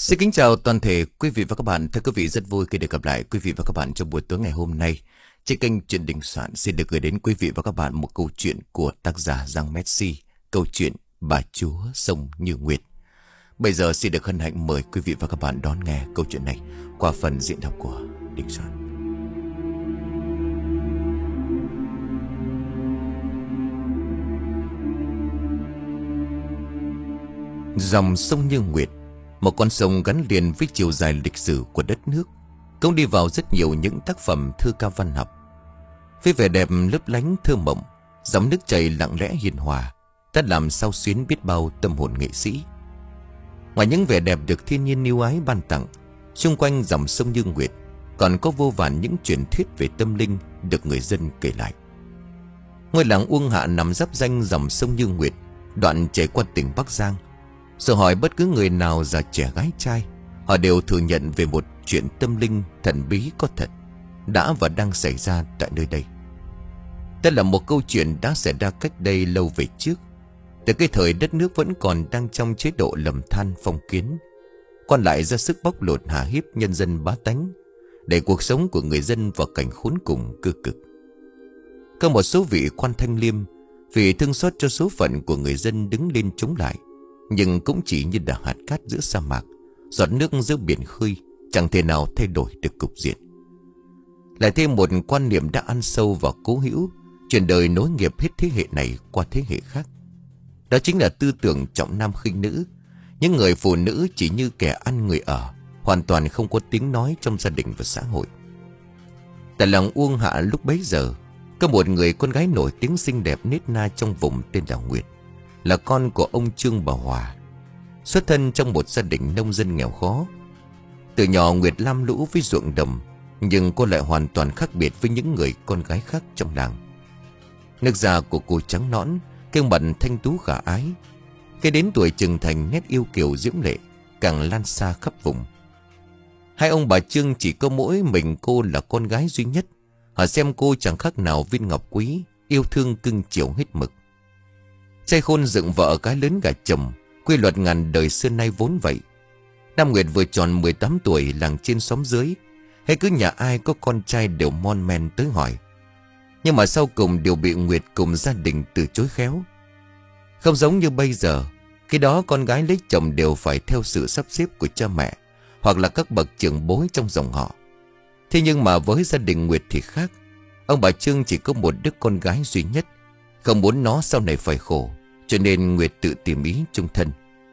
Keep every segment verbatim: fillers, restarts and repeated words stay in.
Xin kính chào toàn thể quý vị và các bạn. Thưa quý vị, rất vui khi được gặp lại quý vị và các bạn trong buổi tối ngày hôm nay. Trên kênh Chuyện Đình Soạn xin được gửi đến quý vị và các bạn một câu chuyện của tác giả Giang Messi, câu chuyện Bà Chúa Sông Như Nguyệt. Bây giờ xin được hân hạnh mời quý vị và các bạn đón nghe câu chuyện này qua phần diễn đọc của Đình Soạn. Dòng sông Như Nguyệt, một con sông gắn liền với chiều dài lịch sử của đất nước, cũng đi vào rất nhiều những tác phẩm thơ ca văn học. Với vẻ đẹp lấp lánh thơ mộng, dòng nước chảy lặng lẽ hiền hòa đã làm xao xuyến biết bao tâm hồn nghệ sĩ. Ngoài những vẻ đẹp được thiên nhiên ưu ái ban tặng, xung quanh dòng sông Như Nguyệt còn có vô vàn những truyền thuyết về tâm linh được người dân kể lại. Ngôi làng Uông Hạ nằm giáp ranh dòng sông Như Nguyệt, đoạn chảy qua tỉnh Bắc Giang. Rồi hỏi bất cứ người nào, già trẻ gái trai, họ đều thừa nhận về một chuyện tâm linh thần bí có thật đã và đang xảy ra tại nơi đây. Đây là một câu chuyện đã xảy ra cách đây lâu về trước, từ cái thời đất nước vẫn còn đang trong chế độ lầm than phong kiến, quan lại ra sức bóc lột hà hiếp nhân dân bá tánh, để cuộc sống của người dân vào cảnh khốn cùng cơ cực. Có một số vị quan thanh liêm vì thương xót cho số phận của người dân đứng lên chống lại, nhưng cũng chỉ như là hạt cát giữa sa mạc, giọt nước giữa biển khơi, chẳng thể nào thay đổi được cục diện. Lại thêm một quan niệm đã ăn sâu vào cố hữu, truyền đời nối nghiệp hết thế hệ này qua thế hệ khác. Đó chính là tư tưởng trọng nam khinh nữ. Những người phụ nữ chỉ như kẻ ăn người ở, hoàn toàn không có tiếng nói trong gia đình và xã hội. Tại làng Uông Hạ lúc bấy giờ, có một người con gái nổi tiếng xinh đẹp nết na trong vùng tên là Nguyệt, là con của ông Trương Bà Hòa, xuất thân trong một gia đình nông dân nghèo khó. Từ nhỏ Nguyệt lam lũ với ruộng đồng, nhưng cô lại hoàn toàn khác biệt với những người con gái khác trong làng. Nước da của cô trắng nõn, gương mặt thanh tú khả ái. Khi đến tuổi trưởng thành, nét yêu kiều diễm lệ càng lan xa khắp vùng. Hai ông bà Trương chỉ có mỗi mình cô là con gái duy nhất. Họ xem cô chẳng khác nào viên ngọc quý, yêu thương cưng chiều hết mực. Trai khôn dựng vợ cái lớn gả chồng, quy luật ngàn đời xưa nay vốn vậy. Năm Nguyệt vừa tròn mười tám tuổi, làng trên xóm dưới, hay cứ nhà ai có con trai đều mon men tới hỏi. Nhưng mà sau cùng đều bị Nguyệt cùng gia đình từ chối khéo. Không giống như bây giờ, khi đó con gái lấy chồng đều phải theo sự sắp xếp của cha mẹ, hoặc là các bậc trưởng bối trong dòng họ. Thế nhưng mà với gia đình Nguyệt thì khác. Ông bà Trương chỉ có một đứa con gái duy nhất, không muốn nó sau này phải khổ, cho nên Nguyệt tự tìm ý chung thân.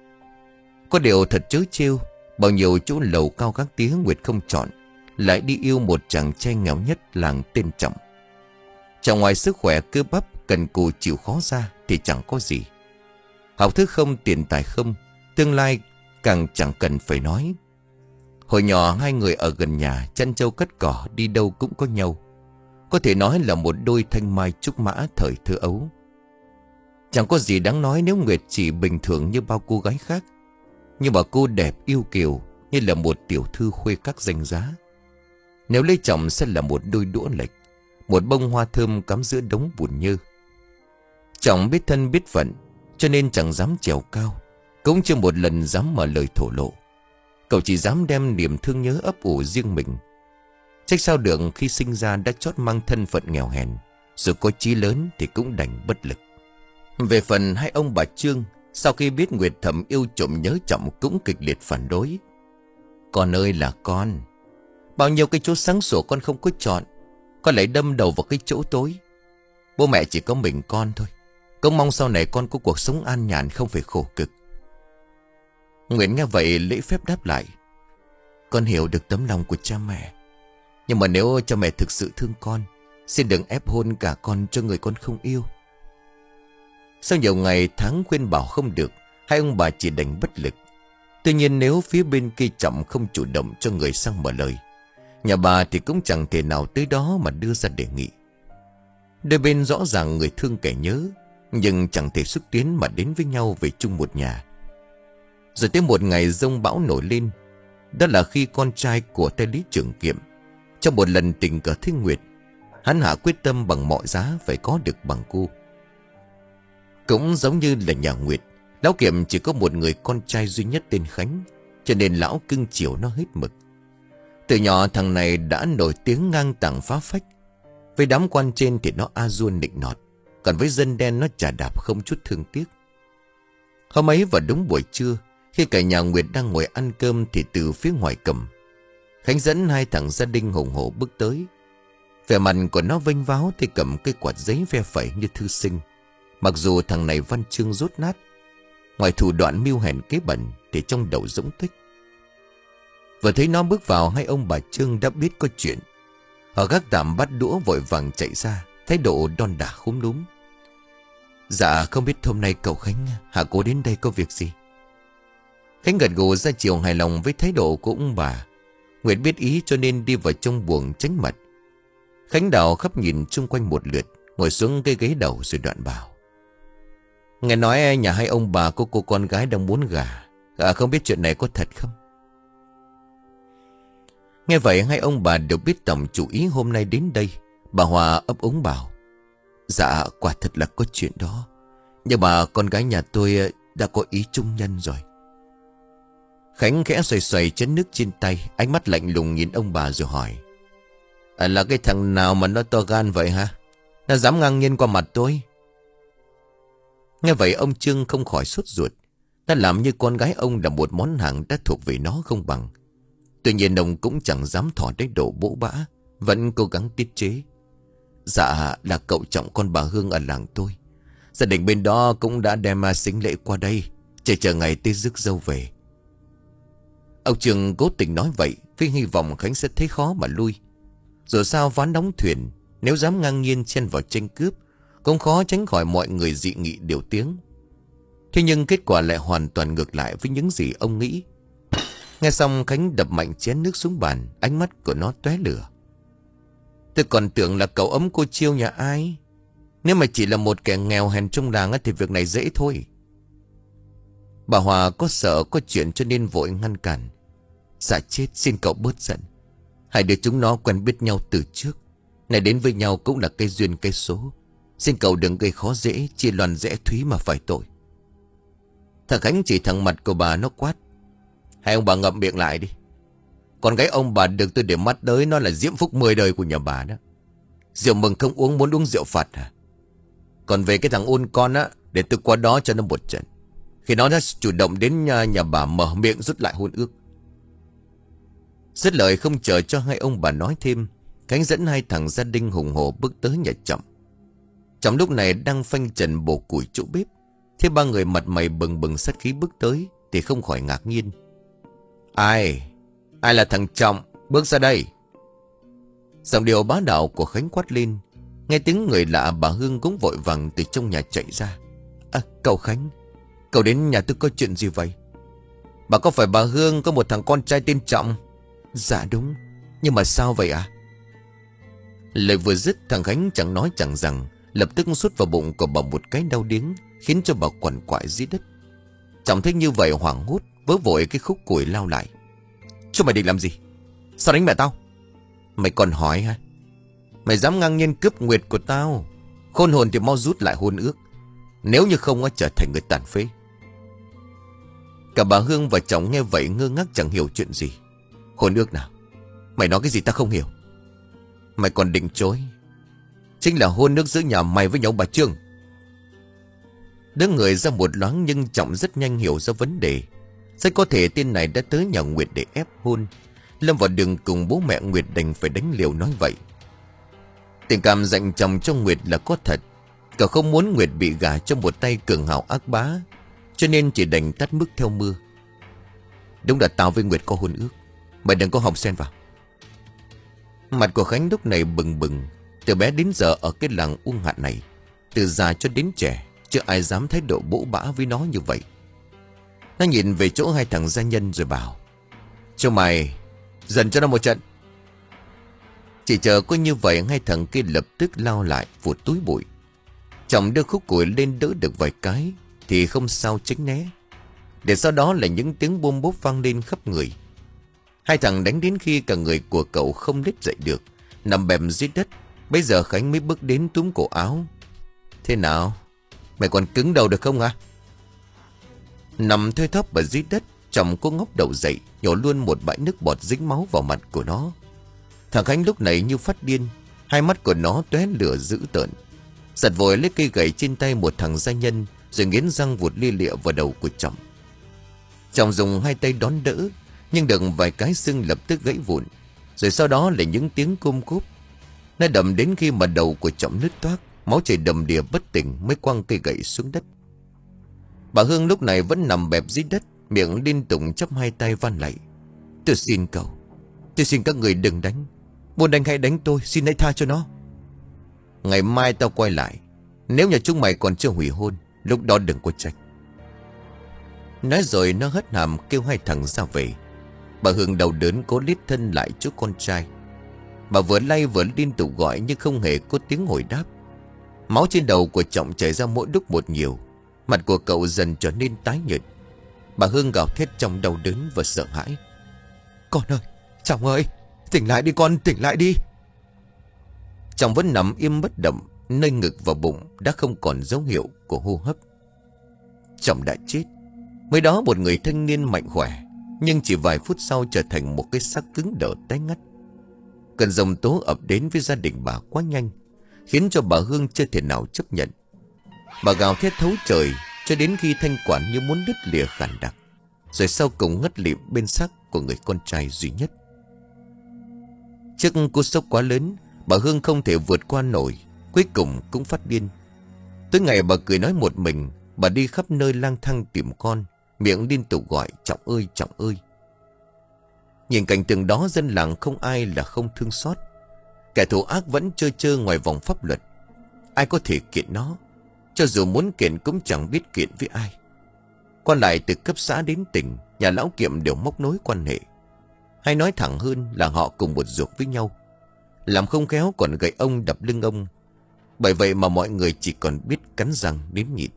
Có điều thật trớ trêu, bao nhiêu chỗ lầu cao gác tía Nguyệt không chọn, lại đi yêu một chàng trai nghèo nhất làng tên Trọng. Trọng ngoài sức khỏe cơ bắp, cần cù chịu khó ra thì chẳng có gì. Học thức không, tiền tài không, tương lai càng chẳng cần phải nói. Hồi nhỏ hai người ở gần nhà, chăn trâu cắt cỏ, đi đâu cũng có nhau. Có thể nói là một đôi thanh mai trúc mã thời thơ ấu. Chẳng có gì đáng nói nếu Nguyệt chỉ bình thường như bao cô gái khác, nhưng mà cô đẹp yêu kiều như là một tiểu thư khuê các danh giá. Nếu lấy chồng sẽ là một đôi đũa lệch, một bông hoa thơm cắm giữa đống bùn nhơ. Trọng biết thân biết phận, cho nên chẳng dám trèo cao, cũng chưa một lần dám mở lời thổ lộ. Cậu chỉ dám đem niềm thương nhớ ấp ủ riêng mình. Trách sao được khi sinh ra đã chót mang thân phận nghèo hèn, rồi có chí lớn thì cũng đành bất lực. Về phần hai ông bà Trương, sau khi biết Nguyệt thầm yêu trộm nhớ Trọng cũng kịch liệt phản đối. Con ơi là con, bao nhiêu cái chỗ sáng sủa con không có chọn, con lại đâm đầu vào cái chỗ tối. Bố mẹ chỉ có mình con thôi, con mong sau này con có cuộc sống an nhàn, không phải khổ cực. Nguyệt nghe vậy lễ phép đáp lại. Con hiểu được tấm lòng của cha mẹ, nhưng mà nếu cha mẹ thực sự thương con, xin đừng ép hôn cả con cho người con không yêu. Sau nhiều ngày tháng khuyên bảo không được, hai ông bà chỉ đành bất lực. Tuy nhiên nếu phía bên kia Trọng không chủ động cho người sang mở lời, nhà bà thì cũng chẳng thể nào tới đó mà đưa ra đề nghị. Đôi bên rõ ràng người thương kẻ nhớ, nhưng chẳng thể xúc tiến mà đến với nhau về chung một nhà. Rồi tới một ngày giông bão nổi lên. Đó là khi con trai của tay lý trưởng Kiệm, trong một lần tình cờ thấy Nguyệt, hắn hạ quyết tâm bằng mọi giá phải có được bằng cô. Cũng giống như là nhà Nguyệt, Lão Kiệm chỉ có một người con trai duy nhất tên Khánh, cho cho nên lão cưng chiều nó hết mực. Từ nhỏ thằng này đã nổi tiếng ngang tàng phá phách. Với đám quan trên thì nó a dua nịnh nọt, còn với dân đen nó chà đạp không chút thương tiếc. Hôm ấy vào đúng buổi trưa, khi cả nhà Nguyệt đang ngồi ăn cơm thì từ phía ngoài cầm, Khánh dẫn hai thằng gia đình hùng hổ bước tới. Vẻ mặt của nó vênh váo thì cầm cây quạt giấy ve phẩy như thư sinh. Mặc dù thằng này văn chương rốt nát, ngoài thủ đoạn mưu hèn kế bẩn thì trong đầu dũng tích. Vừa thấy nó bước vào, hai ông bà Trương đã biết có chuyện. Họ gác tạm bắt đũa vội vàng chạy ra, thái độ đon đả khúm núm. Dạ không biết hôm nay cậu Khánh hạ cố đến đây có việc gì? Khánh gật gù ra chiều hài lòng với thái độ của ông bà. Nguyệt biết ý cho nên đi vào trong buồng tránh mặt. Khánh đảo khắp nhìn chung quanh một lượt, ngồi xuống cái ghế đầu rồi đoạn bảo: Nghe nói nhà hai ông bà có cô con gái đang muốn gả, à, không biết chuyện này có thật không? Nghe vậy hai ông bà đều biết tổng chủ ý hôm nay đến đây. Bà Hòa ấp úng bảo: Dạ quả thật là có chuyện đó, nhưng mà con gái nhà tôi đã có ý chung nhân rồi. Khánh khẽ xoay xoay chén nước trên tay, ánh mắt lạnh lùng nhìn ông bà rồi hỏi: à, Là cái thằng nào mà nó to gan vậy hả? Nó dám ngang nhiên qua mặt tôi? Nghe vậy ông Trương không khỏi sốt ruột. Nó làm như con gái ông là một món hàng đã thuộc về nó không bằng. Tuy nhiên ông cũng chẳng dám thỏ thái độ bỗ bã, vẫn cố gắng tiết chế. Dạ là cậu trọng con bà Hương ở làng tôi. Gia đình bên đó cũng đã đem sính lễ qua đây, chờ chờ ngày tới rước dâu về. Ông Trường cố tình nói vậy với hy vọng Khánh sẽ thấy khó mà lui. Dù sao ván đóng thuyền, nếu dám ngang nhiên chen vào tranh cướp, cũng khó tránh khỏi mọi người dị nghị điều tiếng. Thế nhưng kết quả lại hoàn toàn ngược lại với những gì ông nghĩ. Nghe xong Khánh đập mạnh chén nước xuống bàn, ánh mắt của nó tóe lửa. Tôi còn tưởng là cậu ấm cô Chiêu nhà ai. Nếu mà chỉ là một kẻ nghèo hèn trong làng thì việc này dễ thôi. Bà Hòa có sợ có chuyện cho nên vội ngăn cản. Dạ chết, xin cậu bớt giận. Hai đứa chúng nó quen biết nhau từ trước, này đến với nhau cũng là cây duyên cây số. Xin cậu đừng gây khó dễ, chia loàn rẽ thúy mà phải tội. Thằng Khánh chỉ thẳng mặt của bà nó quát: Hai ông bà ngậm miệng lại đi. Con gái ông bà được tôi để mắt tới, nó là diễm phúc mười đời của nhà bà đó. Rượu mừng không uống, muốn uống rượu phạt hả? Còn về cái thằng ôn con á, để tôi qua đó cho nó một trận. Khi nó đã chủ động đến nhà, nhà bà mở miệng rút lại hôn ước. Dứt lời không chờ cho hai ông bà nói thêm, Khánh dẫn hai thằng gia đình hùng hổ bước tới nhà Trọng. Trọng lúc này đang phanh trần bổ củi chỗ bếp. Thế ba người mặt mày bừng bừng sát khí bước tới thì không khỏi ngạc nhiên. Ai? Ai là thằng Trọng? Bước ra đây. Giọng điệu bá đạo của Khánh quát lên. Nghe tiếng người lạ, bà Hương cũng vội vàng từ trong nhà chạy ra. À, cậu Khánh, cậu đến nhà tôi có chuyện gì vậy? Bà có phải bà Hương có một thằng con trai tên Trọng? Dạ đúng, nhưng mà sao vậy ạ? À? Lời vừa dứt, thằng Khánh chẳng nói chẳng rằng lập tức sút vào bụng của bà một cái đau điếng, khiến cho bà quằn quại dưới đất. Trọng thấy như vậy hoảng hốt, vớ vội cái khúc củi lao lại. Chứ mày định làm gì? Sao đánh mẹ tao? Mày còn hỏi hả? Mày dám ngang nhiên cướp Nguyệt của tao, khôn hồn thì mau rút lại hôn ước, nếu như không á trở thành người tàn phế. Cả bà Hương và Trọng nghe vậy ngơ ngác chẳng hiểu chuyện gì. Hôn ước nào? Mày nói cái gì ta không hiểu? Mày còn định chối? Chính là hôn ước giữa nhà mày với nhau bà Trương. Đứa người ra một loáng, nhưng Trọng rất nhanh hiểu ra vấn đề. Rất có thể tên này đã tới nhà Nguyệt để ép hôn. Lâm vào đường cùng bố mẹ Nguyệt đành phải đánh liều nói vậy. Tình cảm dành chồng cho Nguyệt là có thật. Cậu không muốn Nguyệt bị gả cho một tay cường hào ác bá, cho nên chỉ đành tắt mức theo mưa. Đúng là tao với Nguyệt có hôn ước, mày đừng có hòng xen vào. Mặt của Khánh lúc này bừng bừng. Từ bé đến giờ ở cái làng Uông Hạn này, từ già cho đến trẻ, chưa ai dám thái độ bỗ bã với nó như vậy. Nó nhìn về chỗ hai thằng gia nhân rồi bảo: Cho mày dần cho nó một trận. Chỉ chờ có như vậy, hai thằng kia lập tức lao lại vụt túi bụi. Trọng đưa khúc củi lên đỡ được vài cái thì không sao tránh né, để sau đó là những tiếng bôm bốp vang lên khắp người. Hai thằng đánh đến khi cả người của cậu không lết dậy được, nằm bẹp dưới đất. Bây giờ Khánh mới bước đến túm cổ áo. Thế nào? Mày còn cứng đầu được không hả? Nằm thoi thóp ở dưới đất, Trọng cô ngóc đầu dậy, nhổ luôn một bãi nước bọt dính máu vào mặt của nó. Thằng Khánh lúc này như phát điên, hai mắt của nó tóe lửa dữ tợn. Giật vội lấy cây gậy trên tay một thằng gia nhân, rồi nghiến răng vụt lia lịa vào đầu của Trọng. Trọng dùng hai tay đón đỡ, nhưng được vài cái xương lập tức gãy vụn. Rồi sau đó là những tiếng côm cúp. Nó đầm đến khi mà đầu của Trọng nứt toác, máu chảy đầm đìa bất tỉnh mới quăng cây gậy xuống đất. Bà Hương lúc này vẫn nằm bẹp dưới đất, miệng liên tục chắp hai tay van lạy. Tôi xin cậu, tôi xin các người đừng đánh. Muốn đánh hãy đánh tôi, xin hãy tha cho nó. Ngày mai tao quay lại, nếu nhà chúng mày còn chưa hủy hôn, lúc đó đừng có trách. Nói rồi nó hất hàm kêu hai thằng ra về. Bà Hương đau đớn cố lít thân lại chỗ con trai. Bà vừa lay vừa liên tục gọi nhưng không hề có tiếng hồi đáp. Máu trên đầu của Trọng chảy ra mỗi lúc một nhiều. Mặt của cậu dần trở nên tái nhợt. Bà Hương gào thét trong đau đớn và sợ hãi. Con ơi, Trọng ơi, tỉnh lại đi con, tỉnh lại đi. Trọng vẫn nằm im bất động, nơi ngực và bụng đã không còn dấu hiệu của hô hấp. Trọng đã chết. Mới đó một người thanh niên mạnh khỏe, nhưng chỉ vài phút sau trở thành một cái xác cứng đờ tái ngắt. Cơn giông tố ập đến với gia đình bà quá nhanh, khiến cho bà Hương chưa thể nào chấp nhận. Bà gào thét thấu trời cho đến khi thanh quản như muốn đứt lìa khàn đặc, rồi sau cùng ngất lịm bên xác của người con trai duy nhất. Trước cú sốc quá lớn, bà Hương không thể vượt qua nổi, cuối cùng cũng phát điên. Tới ngày bà cười nói một mình, bà đi khắp nơi lang thang tìm con, miệng liên tục gọi Trọng ơi, Trọng ơi. Nhìn cảnh tượng đó, dân làng không ai là không thương xót. Kẻ thù ác vẫn trơ trơ ngoài vòng pháp luật. Ai có thể kiện nó? Cho dù muốn kiện cũng chẳng biết kiện với ai. Quan lại từ cấp xã đến tỉnh, nhà lão Kiệm đều móc nối quan hệ. Hay nói thẳng hơn là họ cùng một ruột với nhau. Làm không khéo còn gậy ông đập lưng ông. Bởi vậy mà mọi người chỉ còn biết cắn răng nếm nhịn.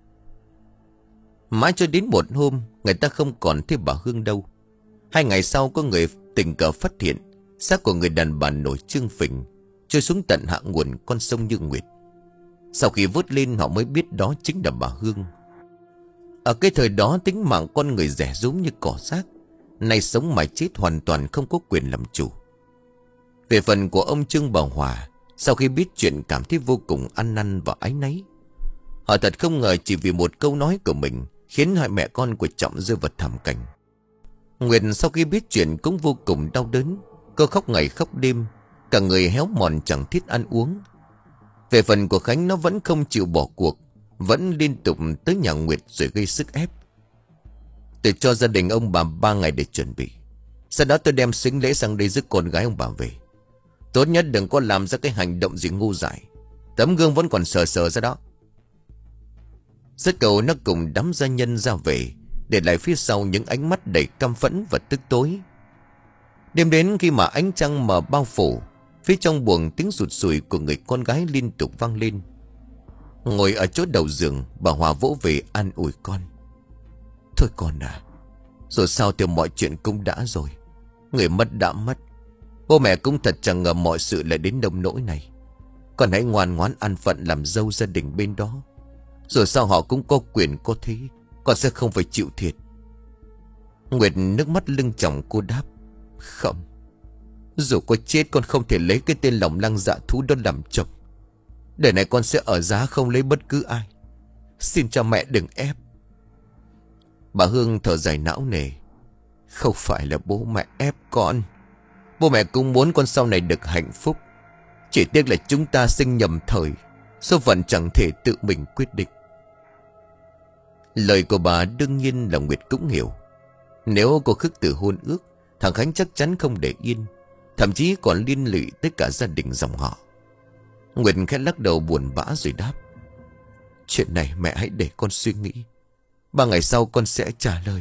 Mãi cho đến một hôm, người ta không còn thấy bà Hương đâu. Hai ngày sau có người tình cờ phát hiện xác của người đàn bà nổi trương phình trôi xuống tận hạ nguồn con sông Như Nguyệt. Sau khi vớt lên họ mới biết đó chính là bà Hương. Ở cái thời đó tính mạng con người rẻ rúm như cỏ rác, nay sống mà chết hoàn toàn không có quyền làm chủ. Về phần của ông Trương Bảo Hòa, sau khi biết chuyện cảm thấy vô cùng ăn năn và áy náy. Họ thật không ngờ chỉ vì một câu nói của mình khiến hai mẹ con của Trọng rơi vào thảm cảnh. Nguyệt sau khi biết chuyện cũng vô cùng đau đớn. Cô khóc ngày khóc đêm, cả người héo mòn chẳng thiết ăn uống. Về phần của Khánh, nó vẫn không chịu bỏ cuộc, vẫn liên tục tới nhà Nguyệt rồi gây sức ép. Tôi cho gia đình ông bà ba ngày để chuẩn bị. Sau đó tôi đem sính lễ sang đây rước con gái ông bà về. Tốt nhất đừng có làm ra cái hành động gì ngu dại. Tấm gương vẫn còn sờ sờ ra đó. Rất cầu nó cùng đám gia nhân ra về, để lại phía sau những ánh mắt đầy căm phẫn và tức tối. Đêm đến khi mà ánh trăng mờ bao phủ, phía trong buồng tiếng sụt sùi của người con gái liên tục vang lên. Ngồi ở chỗ đầu giường, bà Hòa vỗ về an ủi con. Thôi con à, rồi sao thì mọi chuyện cũng đã rồi. Người mất đã mất. Bố mẹ cũng thật chẳng ngờ mọi sự lại đến nông nỗi này. Con hãy ngoan ngoãn ăn phận làm dâu gia đình bên đó. Rồi sao họ cũng có quyền có thế, con sẽ không phải chịu thiệt. Nguyệt nước mắt lưng tròng cô đáp. Không, dù có chết con không thể lấy cái tên lòng lăng dạ thú đó làm chồng. Đời này con sẽ ở giá không lấy bất cứ ai. Xin cha mẹ đừng ép. Bà Hương thở dài não nề. Không phải là bố mẹ ép con. Bố mẹ cũng muốn con sau này được hạnh phúc. Chỉ tiếc là chúng ta sinh nhầm thời, số phận chẳng thể tự mình quyết định. Lời của bà đương nhiên là Nguyệt cũng hiểu. Nếu cô khước từ hôn ước, thằng Khánh chắc chắn không để yên, thậm chí còn liên lụy tới cả gia đình dòng họ. Nguyệt khẽ lắc đầu buồn bã rồi đáp. Chuyện này mẹ hãy để con suy nghĩ. Ba ngày sau con sẽ trả lời.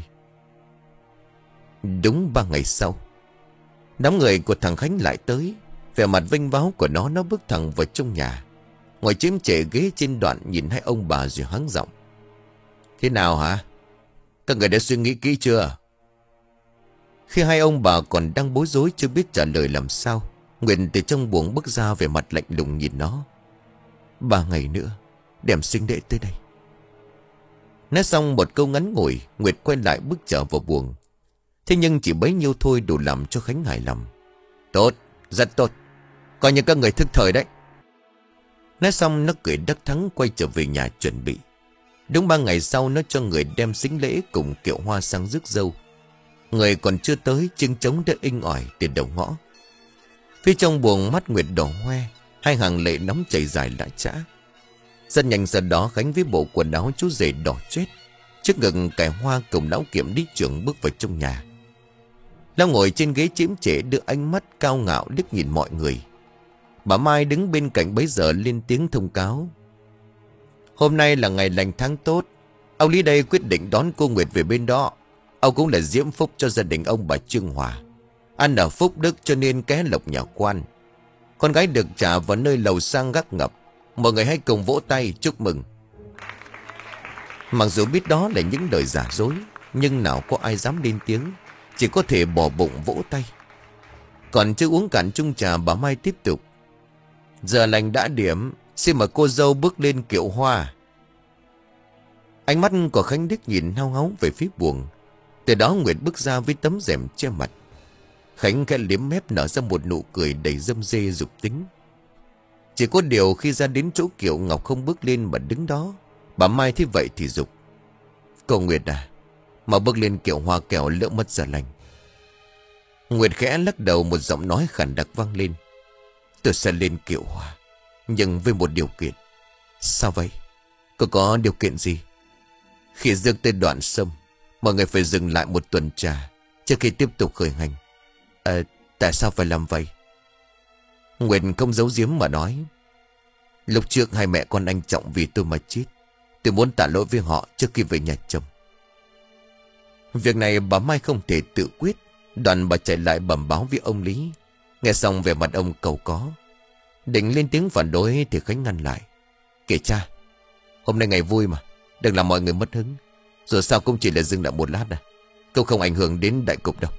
Đúng ba ngày sau, đám người của thằng Khánh lại tới. Vẻ mặt vênh váo của nó Nó bước thẳng vào trong nhà, ngồi chiếm trệ ghế trên đoạn, nhìn hai ông bà rồi hắng giọng. Thế nào hả? Các người đã suy nghĩ kỹ chưa? Khi hai ông bà còn đang bối rối chưa biết trả lời làm sao, Nguyệt từ trong buồng bước ra, về mặt lạnh lùng nhìn nó. Ba ngày nữa đem sinh lễ tới đây. Nói xong một câu ngắn ngủi, Nguyệt quay lại bước trở vào buồng. Thế nhưng chỉ bấy nhiêu thôi đủ làm cho Khánh hài lòng. Tốt, rất tốt. Coi như các người thức thời đấy. Nói xong nó cười đắc thắng quay trở về nhà chuẩn bị. Đúng ba ngày sau nó cho người đem sính lễ cùng kiệu hoa sang rước dâu. Người còn chưa tới, chiêng trống đã inh ỏi từ đầu ngõ. Phía trong buồng mắt Nguyệt đỏ hoe, hai hàng lệ nóng chảy dài lã chã. Rất nhanh sau đó Khánh với bộ quần áo chú rể đỏ chét, trước ngực cài hoa cùng lão Kiểm đi trưởng bước vào trong nhà. Lão ngồi trên ghế chiếm trễ đưa ánh mắt cao ngạo liếc nhìn mọi người. Bà Mai đứng bên cạnh bấy giờ lên tiếng thông cáo. Hôm nay là ngày lành tháng tốt. Ông Lý đây quyết định đón cô Nguyệt về bên đó. Ông cũng là diễm phúc cho gia đình ông bà Trương Hòa. Ăn ở phúc đức cho nên ké lộc nhà quan. Con gái được trả vào nơi lầu sang gác ngập. Mọi người hãy cùng vỗ tay chúc mừng. Mặc dù biết đó là những lời giả dối, nhưng nào có ai dám lên tiếng, chỉ có thể bỏ bụng vỗ tay. Còn chưa uống cạn chung trà, bà Mai tiếp tục. Giờ lành đã điểm, xin mời cô dâu bước lên kiệu hoa. Ánh mắt của Khánh Đức nhìn hao háo về phía buồng. Từ đó Nguyệt bước ra với tấm rèm che mặt. Khánh khẽ liếm mép nở ra một nụ cười đầy dâm dê dục tính. Chỉ có điều khi ra đến chỗ kiệu, Ngọc không bước lên mà đứng đó. Bà Mai thấy vậy thì dục. Cô Nguyệt à, mà bước lên kiệu hoa kẻo lỡ mất giờ lành. Nguyệt khẽ lắc đầu, một giọng nói khàn đặc vang lên. Tôi sẽ lên kiệu hoa, nhưng với một điều kiện. Sao vậy? Cô có điều kiện gì? Khi dừng tới đoạn sông, mọi người phải dừng lại một tuần trà trước khi tiếp tục khởi hành. À, tại sao phải làm vậy? Nguyệt không giấu giếm mà nói. Lúc trước hai mẹ con anh Trọng vì tôi mà chết. Tôi muốn tạ lỗi với họ trước khi về nhà chồng. Việc này bà Mai không thể tự quyết. Đoạn bà chạy lại bẩm báo với ông Lý. Nghe xong về mặt ông cầu có. Định lên tiếng phản đối thì Khánh ngăn lại. Kể cha, hôm nay ngày vui mà, đừng làm mọi người mất hứng. Rồi sao cũng chỉ là dừng lại một lát à. Câu không ảnh hưởng đến đại cục đâu.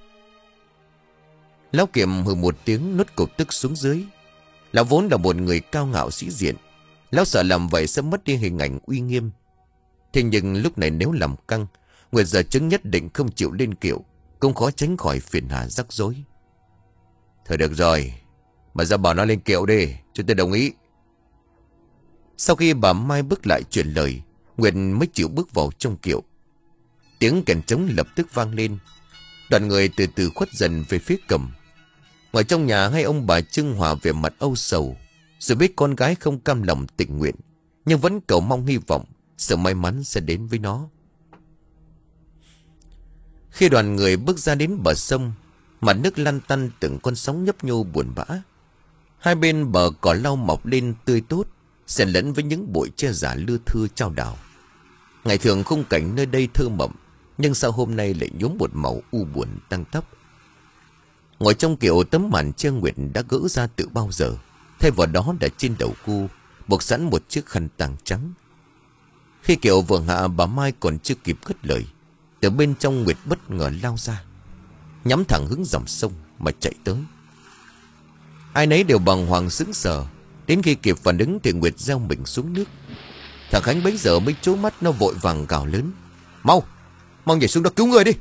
Lão Kiểm hừ một tiếng nuốt cục tức xuống dưới. Lão vốn là một người cao ngạo sĩ diện. Lão sợ làm vậy sẽ mất đi hình ảnh uy nghiêm. Thế nhưng lúc này nếu làm căng, Nguyệt giờ chứng nhất định không chịu lên kiệu, cũng khó tránh khỏi phiền hà rắc rối. Thôi được rồi, mà ra bảo nó lên kiệu đi, cho tôi đồng ý. Sau khi bà Mai bước lại truyền lời, Nguyệt mới chịu bước vào trong kiệu. Tiếng kèn trống lập tức vang lên. Đoàn người từ từ khuất dần về phía cầm. Ngoài trong nhà, hai ông bà Trương Hòa về mặt âu sầu. Rồi biết con gái không cam lòng tình nguyện, nhưng vẫn cầu mong hy vọng sự may mắn sẽ đến với nó. Khi đoàn người bước ra đến bờ sông, mặt nước lăn tăn từng con sóng nhấp nhô buồn bã. Hai bên bờ cỏ lau mọc lên tươi tốt, xen lẫn với những bụi tre già lưa thưa chao đảo. Ngày thường khung cảnh nơi đây thơ mộng, nhưng sao hôm nay lại nhuốm một màu u buồn tăng tóc. Ngồi trong kiệu, tấm màn che Nguyệt đã gỡ ra từ bao giờ. Thay vào đó là trên đầu cô buộc sẵn một chiếc khăn tàng trắng. Khi kiệu vừa hạ, bà Mai còn chưa kịp cất lời, từ bên trong Nguyệt bất ngờ lao ra, nhắm thẳng hướng dòng sông mà chạy tới. Ai nấy đều bàng hoàng sững sờ. Đến khi kịp phản ứng thì Nguyệt gieo mình xuống nước. Thằng Khánh bấy giờ mới trố mắt, nó vội vàng gào lớn. Mau, mau nhảy xuống đó cứu người đi.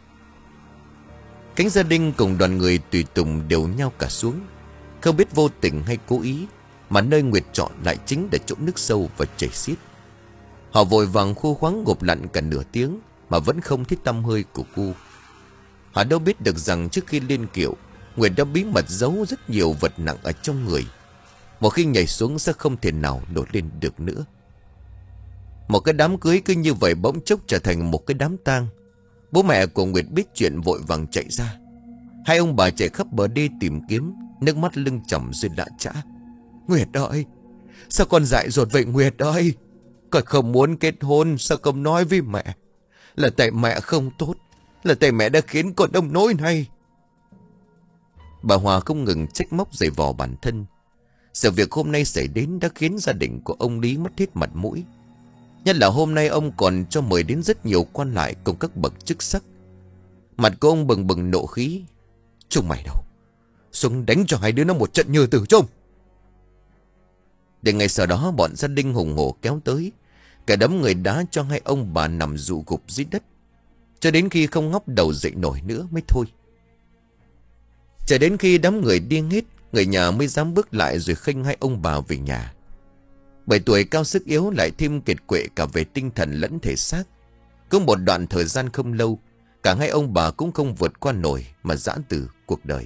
Cánh gia đình cùng đoàn người tùy tùng đều nhao cả xuống. Không biết vô tình hay cố ý, mà nơi Nguyệt chọn lại chính là chỗ nước sâu và chảy xiết. Họ vội vàng khô khoáng ngộp lặn cả nửa tiếng mà vẫn không thấy tăm hơi của cô. Họ đâu biết được rằng trước khi lên kiệu, Nguyệt đã bí mật giấu rất nhiều vật nặng ở trong người. Một khi nhảy xuống sẽ không thể nào nổi lên được nữa. Một cái đám cưới cứ như vậy bỗng chốc trở thành một cái đám tang. Bố mẹ của Nguyệt biết chuyện vội vàng chạy ra. Hai ông bà chạy khắp bờ đê tìm kiếm, nước mắt lưng chồng rồi lạ chã. Nguyệt ơi, sao con dại dột vậy Nguyệt ơi? Con không muốn kết hôn, sao không nói với mẹ? Là tại mẹ không tốt, là tại mẹ đã khiến con đông nỗi này. Bà Hòa không ngừng trách móc giày vò bản thân. Sự việc hôm nay xảy đến đã khiến gia đình của ông Lý mất hết mặt mũi. Nhất là hôm nay ông còn cho mời đến rất nhiều quan lại cùng các bậc chức sắc. Mặt của ông bừng bừng nộ khí. Chúng mày đâu, xuống đánh cho hai đứa nó một trận như tử chung. Để ngày sau đó bọn gia đình hùng hổ kéo tới. Cả đám người đá cho hai ông bà nằm rụ gục dưới đất, cho đến khi không ngóc đầu dậy nổi nữa mới thôi. Cho đến khi đám người điên hết, người nhà mới dám bước lại rồi khênh hai ông bà về nhà. Bởi tuổi cao sức yếu lại thêm kiệt quệ cả về tinh thần lẫn thể xác. Có một đoạn thời gian không lâu, cả hai ông bà cũng không vượt qua nổi mà giã từ cuộc đời.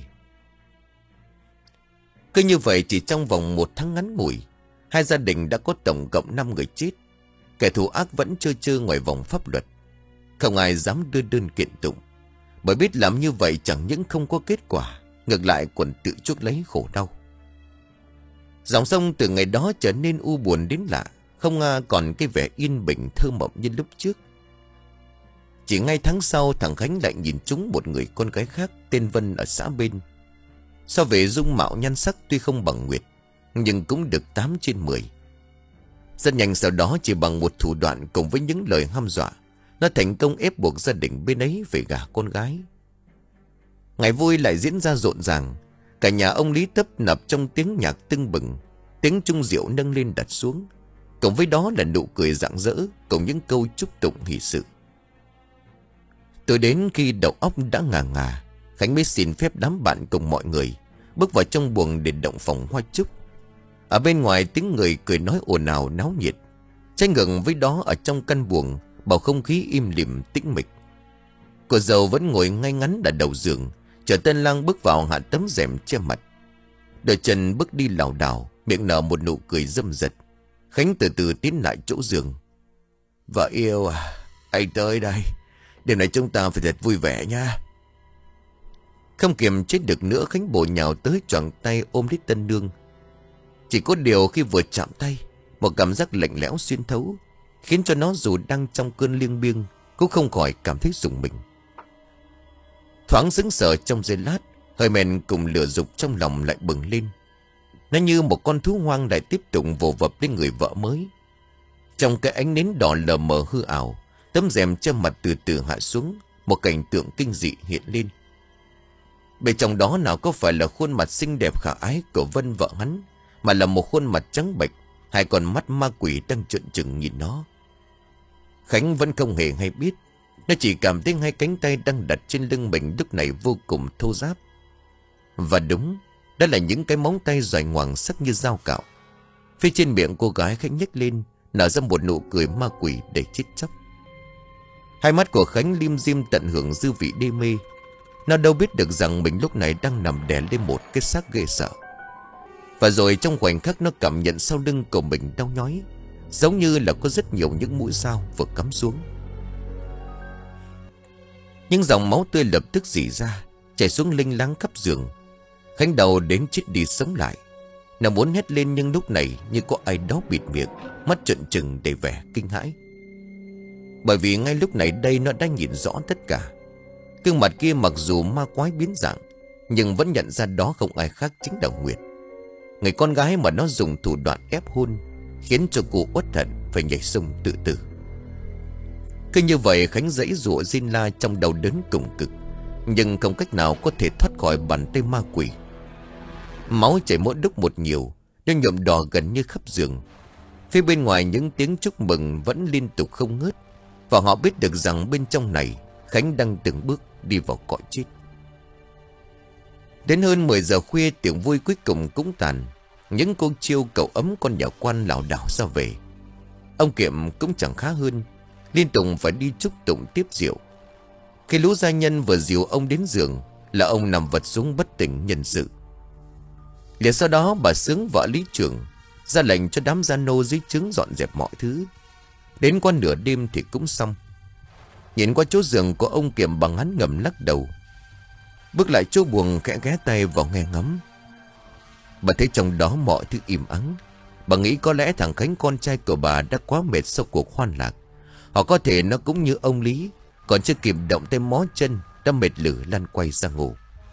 Cứ như vậy chỉ trong vòng một tháng ngắn ngủi, hai gia đình đã có tổng cộng năm người chết. Kẻ thù ác vẫn chơi chơi ngoài vòng pháp luật. Không ai dám đưa đơn kiện tụng, bởi biết làm như vậy chẳng những không có kết quả, ngược lại còn tự chuốc lấy khổ đau. Dòng sông từ ngày đó trở nên u buồn đến lạ, không còn cái vẻ yên bình thơ mộng như lúc trước. Chỉ ngay tháng sau, thằng Khánh lại nhìn trúng một người con gái khác tên Vân ở xã bên. So về dung mạo nhan sắc tuy không bằng Nguyệt, nhưng cũng được tám trên mười. Rất nhanh sau đó, chỉ bằng một thủ đoạn cùng với những lời hăm dọa, nó thành công ép buộc gia đình bên ấy về gả con gái. Ngày vui lại diễn ra rộn ràng. Cả nhà ông Lý tấp nập trong tiếng nhạc tưng bừng, tiếng chung rượu nâng lên đặt xuống, cùng với đó là nụ cười rạng rỡ cùng những câu chúc tụng hỷ sự. Từ đến khi đầu óc đã ngà ngà, Khánh mới xin phép đám bạn cùng mọi người bước vào trong buồng để động phòng hoa chúc. Ở bên ngoài tiếng người cười nói ồn ào náo nhiệt, trái ngược với đó ở trong căn buồng bầu không khí im lìm tĩnh mịch. Cô dâu vẫn ngồi ngay ngắn ở đầu giường, chờ tân lang bước vào hạ tấm rèm che mặt. Đôi chân bước đi lảo đảo, miệng nở một nụ cười dâm dật. Khánh từ từ tiến lại chỗ giường. Vợ yêu à, anh tới đây. Đêm nay chúng ta phải thật vui vẻ nha. Không kiềm chế được nữa, Khánh bổ nhào tới choàng tay ôm lấy tân nương. Chỉ có điều khi vừa chạm tay, một cảm giác lạnh lẽo xuyên thấu, khiến cho nó dù đang trong cơn liêng biêng cũng không khỏi cảm thấy rùng mình. Thoáng sững sờ trong giây lát, hơi men cùng lửa dục trong lòng lại bừng lên. Nó như một con thú hoang lại tiếp tục vồ vập lên người vợ mới. Trong cái ánh nến đỏ lờ mờ hư ảo, tấm rèm che mặt từ từ hạ xuống, một cảnh tượng kinh dị hiện lên. Bên trong đó nào có phải là khuôn mặt xinh đẹp khả ái của Vân vợ hắn, mà là một khuôn mặt trắng bệch, hai con mắt ma quỷ đang trợn trừng nhìn nó. Khánh vẫn không hề hay biết, nó chỉ cảm thấy hai cánh tay đang đặt trên lưng mình lúc này vô cùng thô ráp. Và đúng, đó là những cái móng tay dài ngoằng sắc như dao cạo. Phía trên miệng cô gái Khánh nhếch lên, nở ra một nụ cười ma quỷ đầy chết chóc. Hai mắt của Khánh lim dim tận hưởng dư vị đê mê. Nó đâu biết được rằng mình lúc này đang nằm đè lên một cái xác ghê sợ. Và rồi trong khoảnh khắc nó cảm nhận sau lưng của mình đau nhói, giống như là có rất nhiều những mũi dao vừa cắm xuống. Những dòng máu tươi lập tức rỉ ra, chảy xuống linh láng khắp giường. Khánh đầu đến chết đi sống lại. Nó muốn hét lên nhưng lúc này như có ai đó bịt miệng, mắt trợn trừng đầy vẻ kinh hãi. Bởi vì ngay lúc này đây nó đã nhìn rõ tất cả. Gương mặt kia mặc dù ma quái biến dạng, nhưng vẫn nhận ra đó không ai khác chính là Nguyệt, người con gái mà nó dùng thủ đoạn ép hôn, khiến cho cô uất hận phải nhảy sông tự tử. Cứ như vậy Khánh giãy giụa rên la trong đau đớn cùng cực, nhưng không cách nào có thể thoát khỏi bàn tay ma quỷ. Máu chảy mỗi lúc một nhiều, nó nhuộm đỏ gần như khắp giường. Phía bên ngoài những tiếng chúc mừng vẫn liên tục không ngớt, và họ biết được rằng bên trong này Khánh đang từng bước đi vào cõi chết. Đến hơn mười giờ khuya, tiệc vui cuối cùng cũng tàn. Những cô chiêu cậu ấm con nhà quan lảo đảo ra về. Ông Kiệm cũng chẳng khá hơn, liên tục phải đi chúc tụng tiếp rượu. Khi lũ gia nhân vừa dìu ông đến giường là ông nằm vật xuống bất tỉnh nhân sự. Liền sau đó bà Sướng vợ lý trưởng ra lệnh cho đám gia nô dưới trướng dọn dẹp mọi thứ. Đến qua nửa đêm thì cũng xong. Nhìn qua chỗ giường của ông Kiệm, bằng hắn ngầm lắc đầu, bước lại chỗ buồng khẽ ghé tay vào nghe ngắm. Bà thấy trong đó mọi thứ im ắng. Bà nghĩ có lẽ thằng Khánh con trai của bà đã quá mệt sau cuộc hoan lạc, hoặc có thể nó cũng như ông Lý, còn chưa kịp động tay mó chân đã mệt lử lăn quay ra ngủ.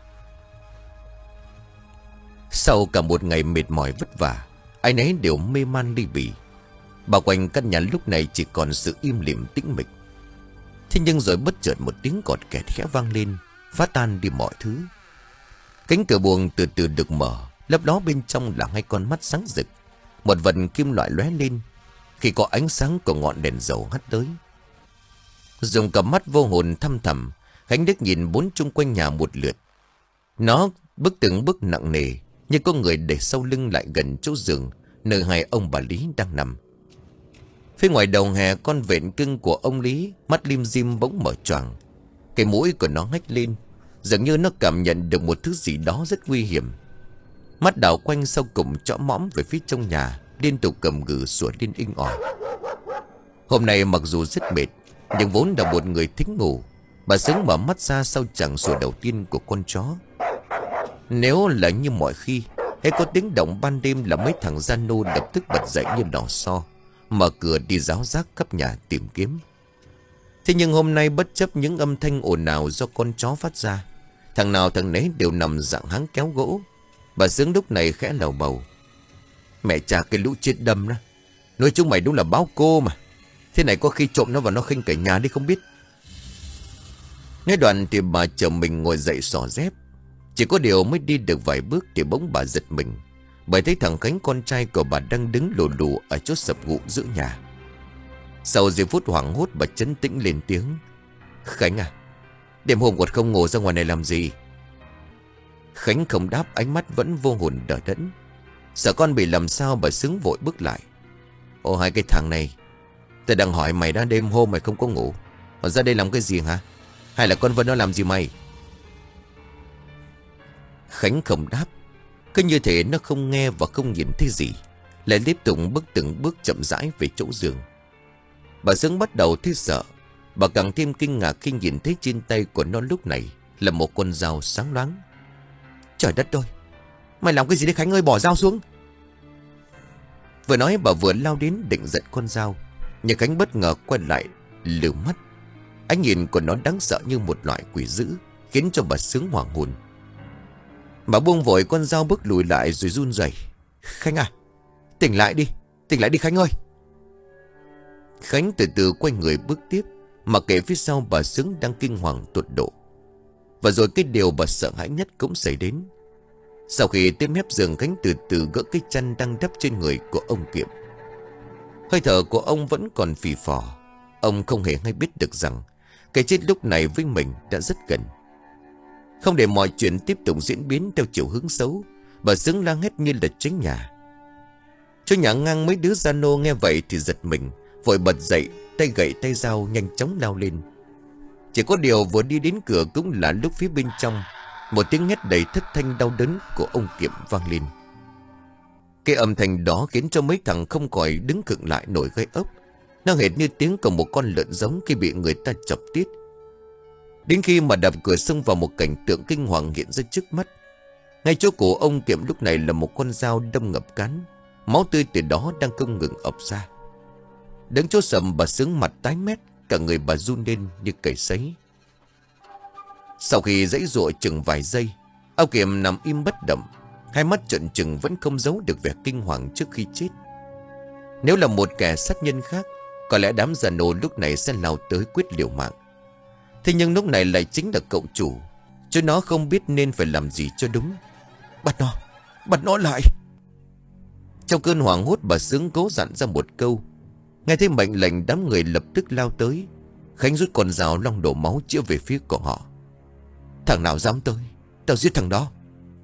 Sau cả một ngày mệt mỏi vất vả, ai nấy đều mê man ly bì. Bao quanh căn nhà lúc này chỉ còn sự im lìm tĩnh mịch. Thế nhưng rồi bất chợt một tiếng cọt kẹt khẽ vang lên, phá tan đi mọi thứ. Cánh cửa buồng từ từ được mở, lấp đó bên trong là hai con mắt sáng rực. Một vật kim loại lóe lên. khi có ánh sáng của ngọn đèn dầu hắt tới. Dùng cặp mắt vô hồn thăm thẳm, Khánh Đức nhìn bốn chung quanh nhà một lượt. Nó bước từng bước nặng nề, như có người để sau lưng lại gần chỗ giường nơi hai ông bà Lý đang nằm. Phía ngoài đầu hè, con vện cưng của ông Lý mắt lim dim bỗng mở choàng. Cái mũi của nó hách lên, dường như nó cảm nhận được một thứ gì đó rất nguy hiểm. Mắt đảo quanh sau cùng chõ mõm về phía trong nhà, liên tục cầm gừ sủa lên inh ỏi. Hôm nay mặc dù rất mệt, nhưng vốn là một người thích ngủ, bà Sướng mở mắt ra sau chàng sủa đầu tiên của con chó. Nếu là như mọi khi, hễ có tiếng động ban đêm là mấy thằng gian nô lập tức bật dậy như lò xo, mở cửa đi ráo rác khắp nhà tìm kiếm. Thế nhưng hôm nay bất chấp những âm thanh ồn ào do con chó phát ra, thằng nào thằng nấy đều nằm dạng háng kéo gỗ. Bà Sướng lúc này khẽ lầu bầu: Mẹ cha cái lũ chết đâm đó, nói chúng mày đúng là báo cô mà. Thế này có khi trộm nó vào nó khinh cả nhà đi không biết. Nghe đoạn thì bà chồng mình ngồi dậy xỏ dép. Chỉ có điều mới đi được vài bước thì bỗng bà giật mình, bởi thấy thằng Khánh con trai của bà đang đứng lù lù ở chỗ sập gụ giữa nhà. Sau giây phút hoảng hốt, bà trấn tĩnh lên tiếng: Khánh à, đêm hôm còn không ngủ ra ngoài này làm gì? Khánh không đáp, ánh mắt vẫn vô hồn đờ đẫn. Sợ con bị làm sao, bà Sướng vội bước lại: Ồ, hai cái thằng này, tôi đang hỏi mày đã, đêm hôm mày không có ngủ mà ra đây làm cái gì hả? Hay là con Vân nó làm gì mày? Khánh không đáp, cứ như thế nó không nghe và không nhìn thấy gì, lại tiếp tục bước từng bước chậm rãi về chỗ giường. Bà Sướng bắt đầu thấy sợ. Bà càng thêm kinh ngạc khi nhìn thấy trên tay của nó lúc này là một con dao sáng loáng. Trời đất ơi, mày làm cái gì đấy Khánh ơi, bỏ dao xuống. Vừa nói bà vừa lao đến định giật con dao, nhưng Khánh bất ngờ quay lại lườm mắt. Ánh nhìn của nó đáng sợ như một loại quỷ dữ, khiến cho bà Sướng hoảng hồn. Bà buông vội con dao, bước lùi lại rồi run rẩy: Khánh à, tỉnh lại đi, tỉnh lại đi Khánh ơi. Khánh từ từ quay người bước tiếp, mặc kệ phía sau bà Sướng đang kinh hoàng tột độ. Và rồi cái điều bà sợ hãi nhất cũng xảy đến. Sau khi tới mép giường, Khánh từ từ gỡ cái chăn đang đắp trên người của ông Kiệm. Hơi thở của ông vẫn còn phì phò. Ông không hề hay biết được rằng cái chết lúc này với mình đã rất gần. Không để mọi chuyện tiếp tục diễn biến theo chiều hướng xấu, bà Sướng la hét như là tránh nhà. Chỗ nhà ngang mấy đứa gian nô nghe vậy thì giật mình, vội bật dậy, tay gậy tay dao nhanh chóng lao lên. Chỉ có điều vừa đi đến cửa cũng là lúc phía bên trong một tiếng hét đầy thất thanh đau đớn của ông Kiệm vang lên. Cái âm thanh đó khiến cho mấy thằng không khỏi đứng khựng lại nổi gai ốc. Nó hệt như tiếng của một con lợn giống khi bị người ta chọc tiết. Đến khi mà đập cửa xông vào, một cảnh tượng kinh hoàng hiện ra trước mắt. Ngay chỗ cổ ông Kiệm lúc này là một con dao đâm ngập cán, máu tươi từ đó đang không ngừng ọc ra. Đứng chỗ sầm, bà Sướng mặt tái mét, cả người bà run lên như cầy sấy. Sau khi giãy giụa chừng vài giây, ông Kiệm nằm im bất động, hai mắt trợn trừng vẫn không giấu được vẻ kinh hoàng trước khi chết. Nếu là một kẻ sát nhân khác, có lẽ đám già nô lúc này sẽ lao tới quyết liều mạng. Thế nhưng lúc này lại chính là cậu chủ. Chứ nó không biết nên phải làm gì cho đúng. Bắt nó, bắt nó lại. Trong cơn hoảng hốt, bà Sướng cố dặn ra một câu. Nghe thấy mệnh lệnh, đám người lập tức lao tới. Khánh rút con dao long đổ máu chĩa về phía của họ. Thằng nào dám tới, tao giết thằng đó.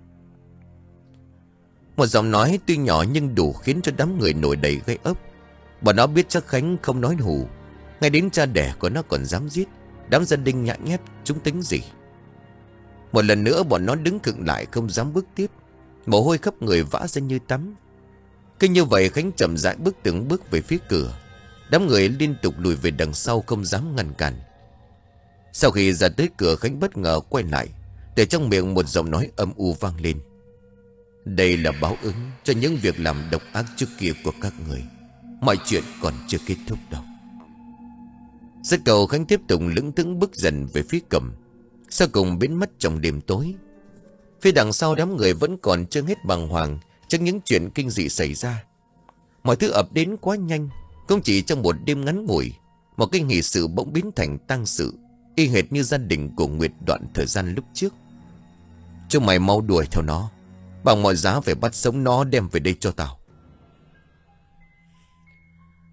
Một giọng nói tuy nhỏ nhưng đủ khiến cho đám người nổi đầy gai ốc. Bọn nó biết chắc Khánh không nói hù. Ngay đến cha đẻ của nó còn dám giết. Đám gia đình nhã nhép chúng tính gì. Một lần nữa bọn nó đứng khựng lại, không dám bước tiếp. Mồ hôi khắp người vã ra như tắm. Cứ như vậy Khánh chậm rãi bước từng bước về phía cửa. Đám người liên tục lùi về đằng sau, không dám ngăn cản. Sau khi ra tới cửa, Khánh bất ngờ quay lại. Từ trong miệng một giọng nói âm u vang lên: Đây là báo ứng cho những việc làm độc ác trước kia của các người. Mọi chuyện còn chưa kết thúc đâu. Dứt cầu, Khánh tiếp tục lững thững bước dần về phía cầm, sau cùng biến mất trong đêm tối. Phía đằng sau, đám người vẫn còn chưa hết bàng hoàng trước những chuyện kinh dị xảy ra. Mọi thứ ập đến quá nhanh. Không chỉ trong một đêm ngắn ngủi, một cái hỷ sự bỗng biến thành tang sự, y hệt như gia đình của Nguyệt đoạn thời gian lúc trước. Chúng mày mau đuổi theo nó, bằng mọi giá phải bắt sống nó, đem về đây cho tao.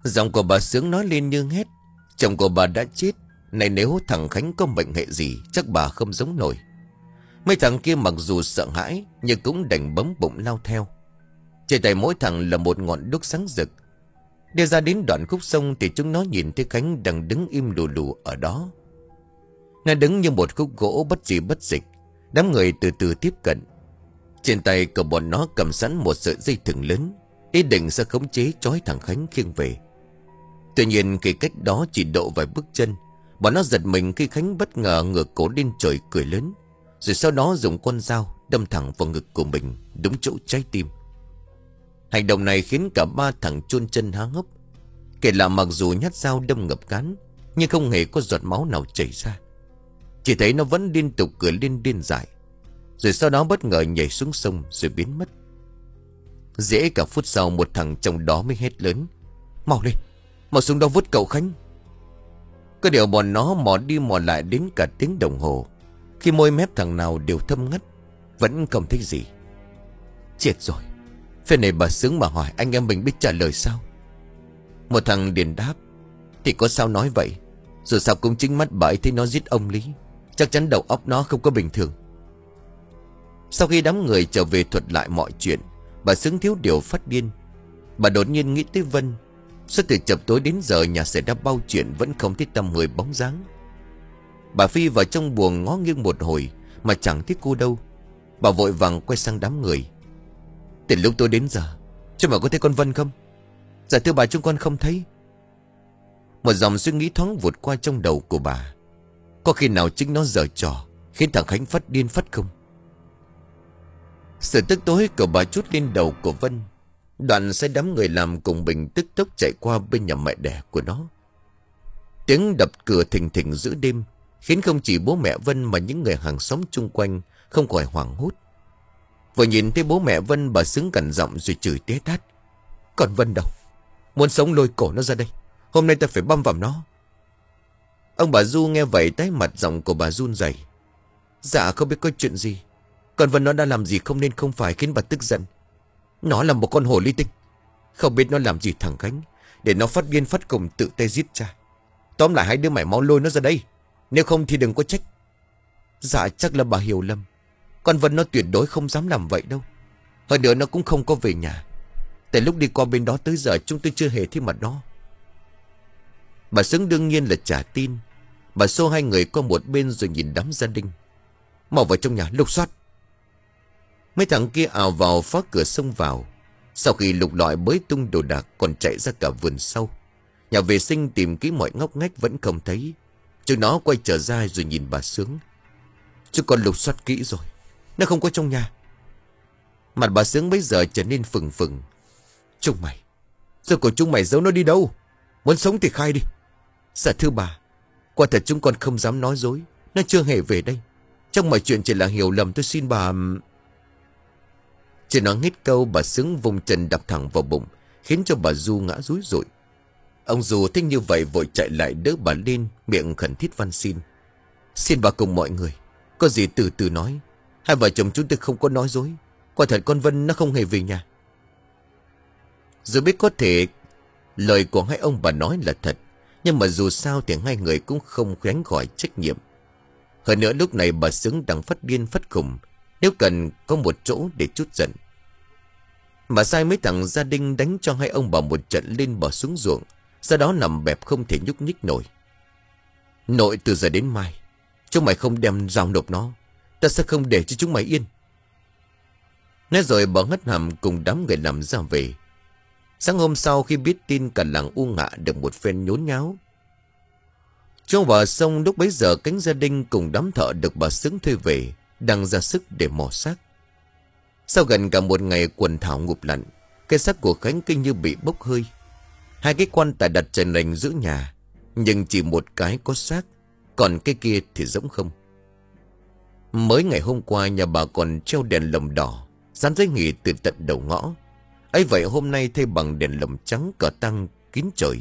Giọng của bà Sướng nói lên như hét. Chồng của bà đã chết. Này nếu thằng Khánh có bệnh hệ gì, chắc bà không giống nổi. Mấy thằng kia mặc dù sợ hãi, nhưng cũng đành bấm bụng lao theo. Trên tay mỗi thằng là một ngọn đuốc sáng rực. Đưa ra đến đoạn khúc sông thì chúng nó nhìn thấy Khánh đang đứng im lù lù ở đó. Nó đứng như một khúc gỗ bất gì bất dịch. Đám người từ từ tiếp cận. Trên tay của bọn nó cầm sẵn một sợi dây thừng lớn, ý định sẽ khống chế trói thằng Khánh khiêng về. Tuy nhiên khi cách đó chỉ độ vài bước chân, bọn nó giật mình khi Khánh bất ngờ ngửa cổ lên trời cười lớn, rồi sau đó dùng con dao đâm thẳng vào ngực của mình, đúng chỗ trái tim. Hành động này khiến cả ba thằng chôn chân há hốc. Kể lạ mặc dù nhát dao đâm ngập cán, nhưng không hề có giọt máu nào chảy ra. Chỉ thấy nó vẫn liên tục cười lên điên dại, rồi sau đó bất ngờ nhảy xuống sông rồi biến mất. Dễ cả phút sau một thằng trong đó mới hét lớn: "Mau lên, mau xuống đó vút cậu Khánh." Có điều bọn nó mò đi mò lại đến cả tiếng đồng hồ. Khi môi mép thằng nào đều thâm ngắt, vẫn không thấy gì. Chết rồi. Phía này bà Sướng mà hỏi anh em mình biết trả lời sao? Một thằng điền đáp: "Thì có sao nói vậy. Dù sao cũng chính mắt bà ấy thấy nó giết ông Lý. Chắc chắn đầu óc nó không có bình thường." Sau khi đám người trở về thuật lại mọi chuyện, bà Sướng thiếu điều phát điên. Bà đột nhiên nghĩ tới Vân. Suốt từ chập tối đến giờ nhà xảy ra bao chuyện vẫn không thấy tăm hơi bóng dáng. Bà phi vào trong buồng ngó nghiêng một hồi mà chẳng thấy cô đâu. Bà vội vàng quay sang đám người: "Từ lúc tôi đến giờ, chúng mà có thấy con Vân không?" "Dạ thưa bà, chúng con không thấy." Một dòng suy nghĩ thoáng vụt qua trong đầu của bà. Có khi nào chính nó giở trò khiến thằng Khánh phát điên phát không? Sự tức tối của bà trút lên đầu của Vân. Đoạn xe đám người làm cùng Bình tức tốc chạy qua bên nhà mẹ đẻ của nó. Tiếng đập cửa thình thình giữa đêm khiến không chỉ bố mẹ Vân mà những người hàng xóm chung quanh không khỏi hoảng hốt. Vừa nhìn thấy bố mẹ Vân, bà Sướng gằn giọng rồi chửi té tát: "Còn Vân đâu? Muốn sống lôi cổ nó ra đây. Hôm nay ta phải băm vằm nó." Ông bà Du nghe vậy tái mặt, giọng của bà run rẩy: "Dạ không biết có chuyện gì. Còn Vân nó đã làm gì không nên không phải khiến bà tức giận. Nó là một con hồ ly tinh. Không biết nó làm gì thằng Khánh để nó phát điên phát cùng tự tay giết cha. Tóm lại hai đứa mày mau lôi nó ra đây, nếu không thì đừng có trách." "Dạ chắc là bà hiểu lầm. Con Vân nó tuyệt đối không dám làm vậy đâu. Hơn nữa nó cũng không có về nhà. Từ lúc đi qua bên đó tới giờ chúng tôi chưa hề thấy mặt nó." Bà Sướng đương nhiên là chả tin. Bà xô hai người qua một bên rồi nhìn đám gia đình: "Mau vào trong nhà lục soát." Mấy thằng kia ào vào phá cửa xông vào. Sau khi lục lọi bới tung đồ đạc còn chạy ra cả vườn sau. Nhà vệ sinh tìm kỹ mọi ngóc ngách vẫn không thấy. Chúng nó quay trở ra rồi nhìn bà Sướng: "Chứ con lục soát kỹ rồi, nó không có trong nhà." Mặt bà Sướng bây giờ trở nên phừng phừng: "Chúng mày, giờ của chúng mày giấu nó đi đâu? Muốn sống thì khai đi." "Dạ thưa bà, quả thật chúng con không dám nói dối. Nó chưa hề về đây. Trong mọi chuyện chỉ là hiểu lầm, tôi xin bà..." Chưa nói hết câu, bà Sướng vùng chân đập thẳng vào bụng, khiến cho bà Du ngã rúi rụi. Ông Du thấy như vậy vội chạy lại đỡ bà lên, miệng khẩn thiết van xin: "Xin bà cùng mọi người, có gì từ từ nói. Hai vợ chồng chúng tôi không có nói dối. Quả thật con Vân nó không hề về nhà." Dù biết có thể lời của hai ông bà nói là thật, nhưng mà dù sao thì hai người cũng không tránh khỏi trách nhiệm. Hơn nữa lúc này bà Sướng đang phát điên phát khùng, nếu cần có một chỗ để trút giận. Mà sai mấy thằng gia đình đánh cho hai ông bà một trận lên bỏ xuống ruộng, sau đó nằm bẹp không thể nhúc nhích nổi. "Nội, từ giờ đến mai chúng mày không đem giao nộp nó, ta sẽ không để cho chúng mày yên." Nói rồi bà hất hàm cùng đám người làm ra về. Sáng hôm sau khi biết tin cả làng U Ngạ được một phen nhốn nháo. Trong bờ sông lúc bấy giờ cánh gia đình cùng đám thợ được bà Sướng thuê về đang ra sức để mò xác. Sau gần cả một ngày quần thảo ngụp lặn, cái xác của Khánh kinh như bị bốc hơi. Hai cái quan tài đặt trần lành giữa nhà, nhưng chỉ một cái có xác, còn cái kia thì rỗng không. Mới ngày hôm qua nhà bà còn treo đèn lồng đỏ dán giấy nghỉ từ tận đầu ngõ. Ấy vậy hôm nay thay bằng đèn lồng trắng cờ tăng kín trời.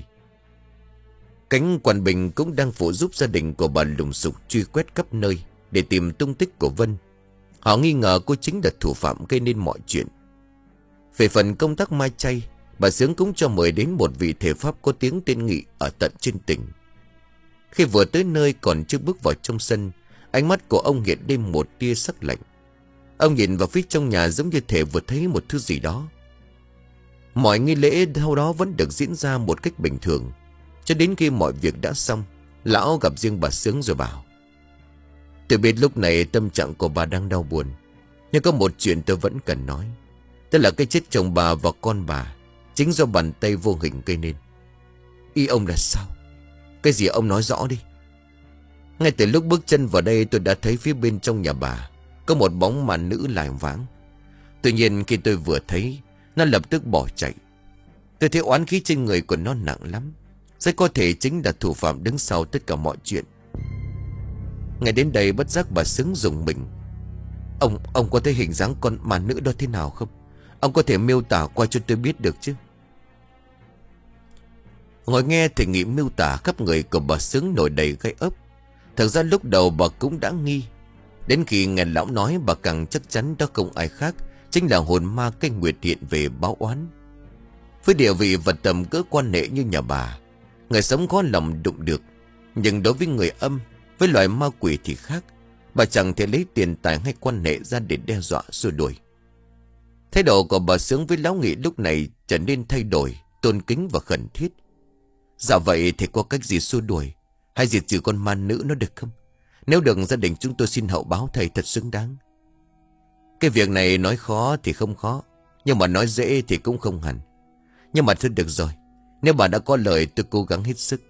Cánh quan bình cũng đang phụ giúp gia đình của bà lùng sục truy quét khắp nơi để tìm tung tích của Vân. Họ nghi ngờ cô chính là thủ phạm gây nên mọi chuyện. Về phần công tác mai chay, bà Sướng cũng cho mời đến một vị thể pháp có tiếng tên Nghị ở tận trên tỉnh. Khi vừa tới nơi còn chưa bước vào trong sân, ánh mắt của ông hiện lên một tia sắc lạnh. Ông nhìn vào phía trong nhà giống như thể vừa thấy một thứ gì đó. Mọi nghi lễ sau đó vẫn được diễn ra một cách bình thường, cho đến khi mọi việc đã xong, lão gặp riêng bà Sướng rồi bảo: "Tôi biết lúc này tâm trạng của bà đang đau buồn, nhưng có một chuyện tôi vẫn cần nói. Tức là cái chết chồng bà và con bà chính do bàn tay vô hình gây nên." "Ý ông là sao? Cái gì ông nói rõ đi." "Ngay từ lúc bước chân vào đây tôi đã thấy phía bên trong nhà bà có một bóng mà nữ lại vãng. Tuy nhiên khi tôi vừa thấy, nó lập tức bỏ chạy. Tôi thấy oán khí trên người của nó nặng lắm, rất có thể chính là thủ phạm đứng sau tất cả mọi chuyện." Ngay đến đây bất giác bà Sướng rùng mình. Ông ông có thấy hình dáng con ma nữ đó thế nào không? Ông có thể miêu tả qua cho tôi biết được chứ?" Ngồi nghe thì Nghị miêu tả khắp người của bà Sướng nổi đầy gai ốc. Thật ra lúc đầu bà cũng đã nghi, đến khi nghe lão nói bà càng chắc chắn đó không ai khác, chính là hồn ma cái Nguyệt hiện về báo oán. Với địa vị và tầm cỡ quan hệ như nhà bà, người sống khó lòng đụng được. Nhưng đối với người âm, với loài ma quỷ thì khác. Bà chẳng thể lấy tiền tài hay quan hệ ra để đe dọa xua đuổi. Thái độ của bà Sướng với lão Nghị lúc này trở nên thay đổi, tôn kính và khẩn thiết. "Dạ vậy thì có cách gì xua đuổi hay diệt trừ con ma nữ nó được không? Nếu được, gia đình chúng tôi xin hậu báo thầy thật xứng đáng." "Cái việc này nói khó thì không khó, nhưng mà nói dễ thì cũng không hẳn. Nhưng mà thôi được rồi, nếu bà đã có lời tôi cố gắng hết sức."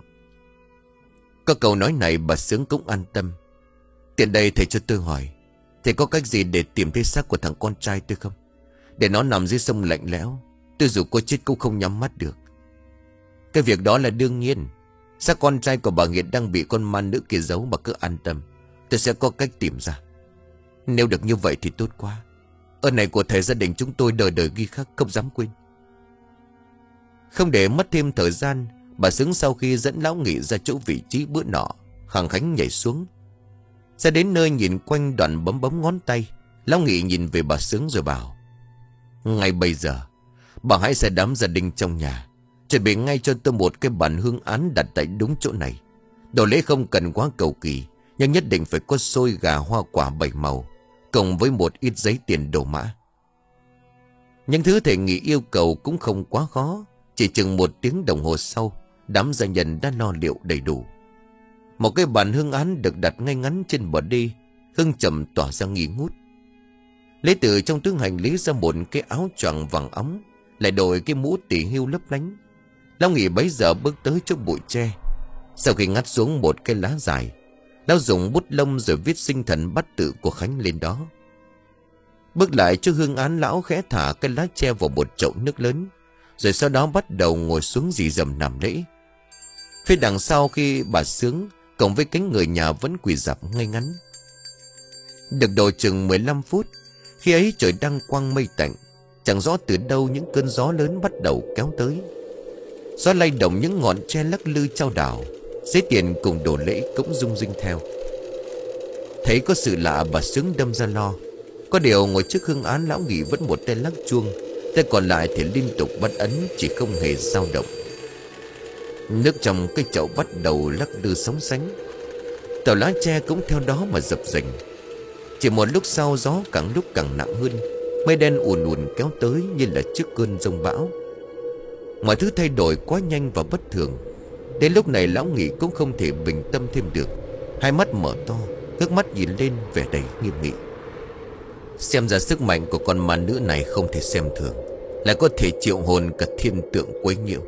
Có câu nói này bà Sướng cũng an tâm. "Tiện đây thầy cho tôi hỏi, thầy có cách gì để tìm thấy xác của thằng con trai tôi không? Để nó nằm dưới sông lạnh lẽo, tôi dù có chết cũng không nhắm mắt được." "Cái việc đó là đương nhiên. Xác con trai của bà hiện đang bị con ma nữ kia giấu, bà cứ an tâm, tôi sẽ có cách tìm ra." "Nếu được như vậy thì tốt quá. Ơn này của thầy gia đình chúng tôi đời đời ghi khắc, không dám quên." Không để mất thêm thời gian, bà Sướng sau khi dẫn lão Nghị ra chỗ vị trí bữa nọ, khẳng khánh nhảy xuống. Ra đến nơi nhìn quanh đoạn bấm bấm ngón tay, lão Nghị nhìn về bà Sướng rồi bảo: "Ngay bây giờ bà hãy xe đám gia đình trong nhà, chuẩn bị ngay cho tôi một cái bàn hương án đặt tại đúng chỗ này. Đồ lễ không cần quá cầu kỳ, nhưng nhất định phải có xôi gà hoa quả bảy màu, cộng với một ít giấy tiền đồ mã." Những thứ thầy Nghị yêu cầu cũng không quá khó. Chỉ chừng một tiếng đồng hồ sau, đám gia nhân đã lo liệu đầy đủ. Một cái bàn hương án được đặt ngay ngắn trên bờ đê, hương trầm tỏa ra nghi ngút. Lấy từ trong túi hành lý ra một cái áo choàng vàng óng, lại đội cái mũ tỉ hưu lấp lánh. Lão Nghị bấy giờ bước tới chỗ bụi tre. Sau khi ngắt xuống một cái lá dài, lão dùng bút lông rồi viết sinh thần bát tự của Khánh lên đó. Bước lại cho hương án, lão khẽ thả cái lá tre vào một chậu nước lớn, rồi sau đó bắt đầu ngồi xuống rì rầm nằm lễ. Phía đằng sau khi bà Sướng cộng với cánh người nhà vẫn quỳ rạp ngay ngắn. Được độ chừng mười lăm phút, khi ấy trời đang quang mây tạnh, chẳng rõ từ đâu những cơn gió lớn bắt đầu kéo tới. Gió lay động những ngọn tre lắc lư chao đảo, giấy tiền cùng đồ lễ cũng rung rinh theo. Thấy có sự lạ, bà Sướng đâm ra lo. Có điều ngồi trước hương án, lão Nghị vẫn một tay lắc chuông, tay còn lại thì liên tục bắt ấn, chỉ không hề dao động. Nước trong cái chậu bắt đầu lắc lư sóng sánh, tàu lá tre cũng theo đó mà dập dềnh. Chỉ một lúc sau, gió càng lúc càng nặng hơn, mây đen ùn ùn kéo tới như là trước cơn giông bão. Mọi thứ thay đổi quá nhanh và bất thường. Đến lúc này lão Nghị cũng không thể bình tâm thêm được. Hai mắt mở to, ngước mắt nhìn lên vẻ đầy nghiêm nghị. Xem ra sức mạnh của con ma nữ này không thể xem thường, lại có thể triệu hồn cả thiên tượng quấy nhiễu.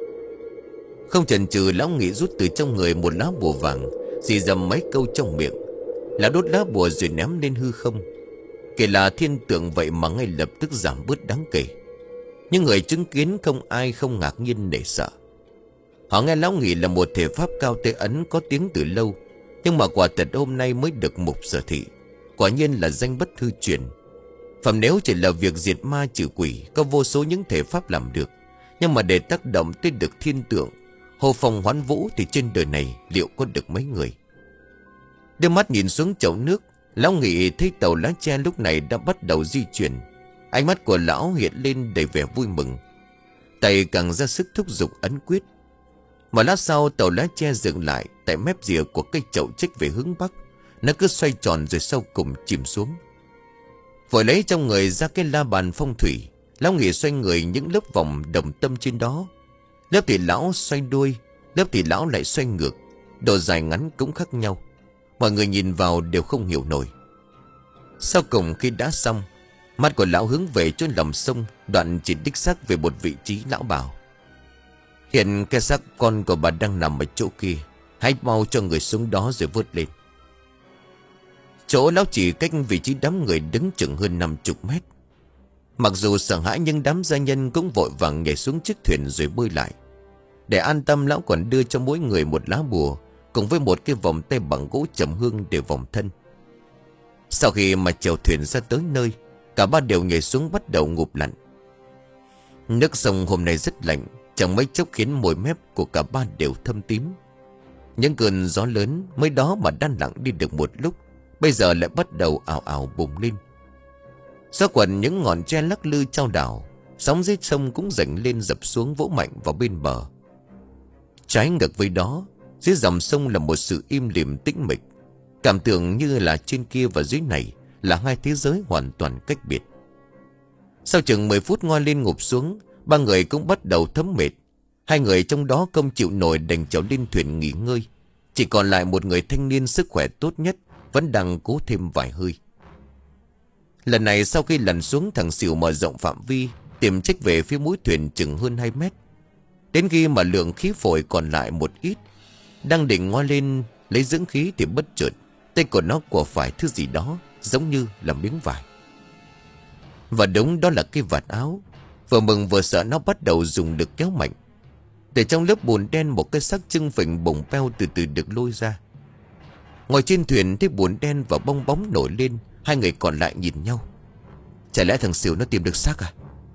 Không chần chừ, lão Nghị rút từ trong người một lá bùa vàng, rì rầm mấy câu trong miệng. Lão đốt lá bùa rồi ném lên hư không. Kể là thiên tượng vậy mà ngay lập tức giảm bớt đáng kể. Nhưng người chứng kiến không ai không ngạc nhiên để sợ. Họ nghe lão Nghị là một thể pháp cao tế ấn có tiếng từ lâu, nhưng mà quả thật hôm nay mới được mục sở thị. Quả nhiên là danh bất hư truyền. Phẩm nếu chỉ là việc diệt ma trừ quỷ, có vô số những thể pháp làm được. Nhưng mà để tác động tới được thiên tượng, hồ phong hoán vũ, thì trên đời này liệu có được mấy người? Đưa mắt nhìn xuống chậu nước, lão Nghị thấy tàu lá tre lúc này đã bắt đầu di chuyển. Ánh mắt của lão hiện lên đầy vẻ vui mừng. Tay càng ra sức thúc giục ấn quyết. Một lát sau tàu lá tre dừng lại tại mép rìa của cây chậu trích về hướng bắc. Nó cứ xoay tròn rồi sau cùng chìm xuống. Vội lấy trong người ra cái la bàn phong thủy. Lão Nghị xoay người những lớp vòng đồng tâm trên đó. Lớp thì lão xoay đuôi, lớp thì lão lại xoay ngược. Độ dài ngắn cũng khác nhau. Mọi người nhìn vào đều không hiểu nổi. Sau cùng khi đã xong, mắt của lão hướng về chỗ lòng sông. Đoạn chỉ đích xác về một vị trí. Lão bảo: hiện cái xác con của bà đang nằm ở chỗ kia. Hãy mau cho người xuống đó rồi vớt lên. Chỗ lão chỉ cách vị trí đám người đứng chừng hơn năm chục mét. Mặc dù sợ hãi nhưng đám gia nhân cũng vội vàng nhảy xuống chiếc thuyền rồi bơi lại. Để an tâm, lão còn đưa cho mỗi người một lá bùa cùng với một cái vòng tay bằng gỗ trầm hương để vòng thân. Sau khi mà chèo thuyền ra tới nơi, cả ba đều nhảy xuống bắt đầu ngụp lặn. Nước sông hôm nay rất lạnh, chẳng mấy chốc khiến môi mép của cả ba đều thâm tím. Những cơn gió lớn mới đó mà đang lặng đi được một lúc, bây giờ lại bắt đầu ào ào bùng lên. Gió quần những ngọn tre lắc lư chao đảo, sóng dưới sông cũng dậy lên dập xuống vỗ mạnh vào bên bờ. Trái ngược với đó, dưới dòng sông là một sự im lìm tĩnh mịch, cảm tưởng như là trên kia và dưới này là hai thế giới hoàn toàn cách biệt. Sau chừng mười phút ngoi lên ngụp xuống, ba người cũng bắt đầu thấm mệt. Hai người trong đó không chịu nổi đành trèo lên thuyền nghỉ ngơi. Chỉ còn lại một người thanh niên sức khỏe tốt nhất vẫn đang cố thêm vài hơi. Lần này sau khi lặn xuống, thằng Sửu mở rộng phạm vi, tìm trách về phía mũi thuyền chừng hơn hai mét. Đến khi mà lượng khí phổi còn lại một ít, đang định ngoi lên lấy dưỡng khí thì bất chợt tay của nó của phải thứ gì đó giống như là miếng vải. Và đúng đó là cái vạt áo. Vừa mừng vừa sợ nó bắt đầu dùng lực kéo mạnh. Để trong lớp bùn đen một cái xác trưng phình bồng peo từ từ được lôi ra. Ngồi trên thuyền thấy bùn đen và bong bóng nổi lên, hai người còn lại nhìn nhau. Chả lẽ thằng Sửu nó tìm được xác à?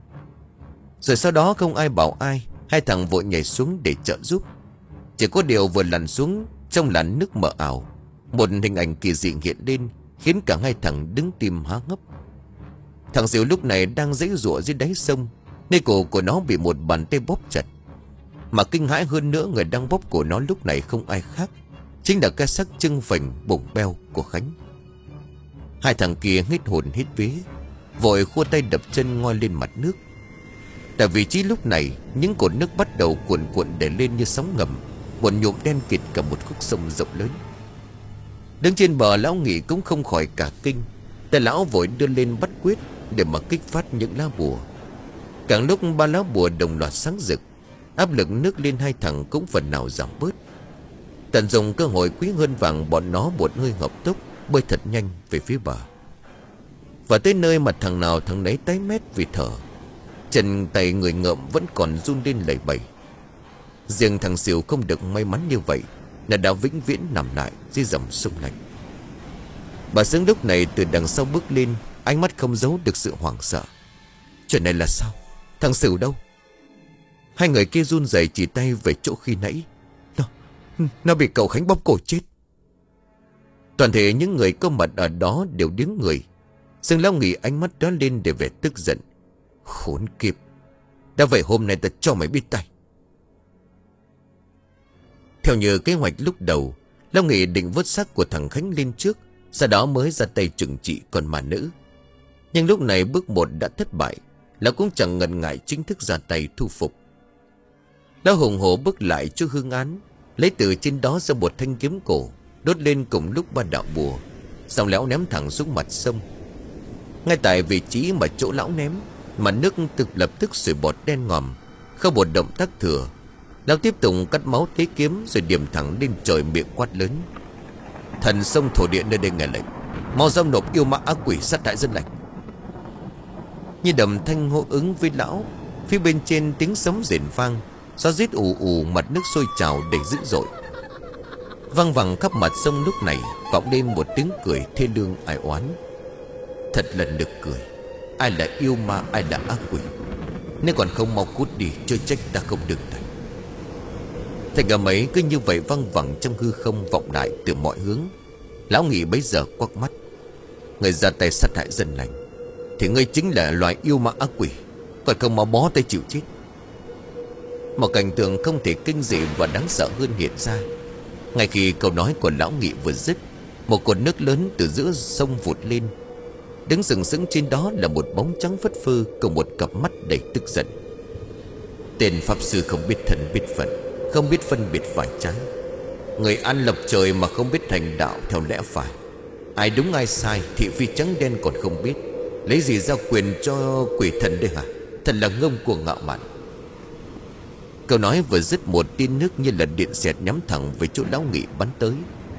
Rồi sau đó không ai bảo ai, hai thằng vội nhảy xuống để trợ giúp. Chỉ có điều vừa lặn xuống, trong làn nước mờ ảo, một hình ảnh kỳ dị hiện lên, khiến cả hai thằng đứng tim há hốc. Thằng Sửu lúc này đang giãy giụa dưới đáy sông, nơi cổ của nó bị một bàn tay bóp chặt. Mà kinh hãi hơn nữa, người đang bóp cổ nó lúc này không ai khác, chính là cái xác trưng phình bồng beo của Khánh. Hai thằng kia hít hồn hít vía, vội khua tay đập chân ngoi lên mặt nước. Tại vị trí lúc này, những cột nước bắt đầu cuộn cuộn để lên như sóng ngầm, một nhuộm đen kịt cả một khúc sông rộng lớn. Đứng trên bờ, lão Nghị cũng không khỏi cả kinh. Tay lão vội đưa lên bắt quyết để mà kích phát những lá bùa. Càng lúc ba lá bùa đồng loạt sáng rực, áp lực nước lên hai thằng cũng phần nào giảm bớt. Tận dụng cơ hội quý hơn vàng, bọn nó một hơi hợp tốc bơi thật nhanh về phía bờ. Và tới nơi mà thằng nào thằng nấy tái mét vì thở, chân tay người ngợm vẫn còn run lên lẩy bẩy. Riêng thằng Sửu không được may mắn như vậy, là đã vĩnh viễn nằm lại dưới dòng sông lạnh. Bà Sướng lúc này từ đằng sau bước lên, ánh mắt không giấu được sự hoảng sợ. Chuyện này là sao? Thằng Sửu đâu? Hai người kia run rẩy chỉ tay về chỗ khi nãy. Nó, nó bị cậu Khánh bóp cổ chết. Toàn thể những người có mặt ở đó đều đứng người. Dương Lão Nghị ánh mắt đó lên để vẻ tức giận. Khốn kiếp, đã vậy hôm nay ta cho mày biết tay. Theo như kế hoạch lúc đầu, Lão Nghị định vớt xác của thằng Khánh lên trước, sau đó mới ra tay trừng trị con mà nữ. Nhưng lúc này bước một đã thất bại, Lão cũng chẳng ngần ngại chính thức ra tay thu phục. Lão hùng hổ bước lại trước hương án, lấy từ trên đó ra một thanh kiếm cổ, đốt lên cùng lúc ba đạo bùa, xong lão ném thẳng xuống mặt sông. Ngay tại vị trí mà chỗ lão ném, mà nước tự lập tức sủi bọt đen ngòm. Không một động tác thừa, lão tiếp tục cắt máu tế kiếm rồi điểm thẳng lên trời, miệng quát lớn: Thần sông thổ địa nơi đây nghe lệnh, mau giao nộp yêu ma ác quỷ sát hại dân lành. Như đầm thanh hô ứng với lão, phía bên trên tiếng sấm rền vang, gió rít ù ù, mặt nước sôi trào đầy dữ dội. Văng vẳng khắp mặt sông lúc này vọng lên một tiếng cười thê lương ai oán. Thật là nực cười, ai là yêu ma, ai là ác quỷ. Nếu còn không mau cút đi, chơi trách ta không đừng tay. Thành âm ấy cứ như vậy văng vẳng trong hư không vọng lại từ mọi hướng. Lão Nghị bấy giờ quắc mắt: Người ra tay sát hại dân lành thì ngươi chính là loài yêu ma ác quỷ, còn không mau bó tay chịu chết. Một cảnh tượng không thể kinh dị và đáng sợ hơn hiện ra. Ngay khi câu nói của lão Nghị vừa dứt, một cột nước lớn từ giữa sông vụt lên. Đứng sừng sững trên đó là một bóng trắng phất phơ cùng một cặp mắt đầy tức giận. Tên pháp sư không biết thần biết phận, không biết phân biệt phải trái. Người ăn lập trời mà không biết thành đạo theo lẽ phải. Ai đúng ai sai, thị phi trắng đen còn không biết, lấy gì giao quyền cho quỷ thần đây hả? Thật là ngông cuồng ngạo mạn. Câu nói vừa dứt, một tia nước như là điện xẹt nhắm thẳng về chỗ lão Nghị bắn tới.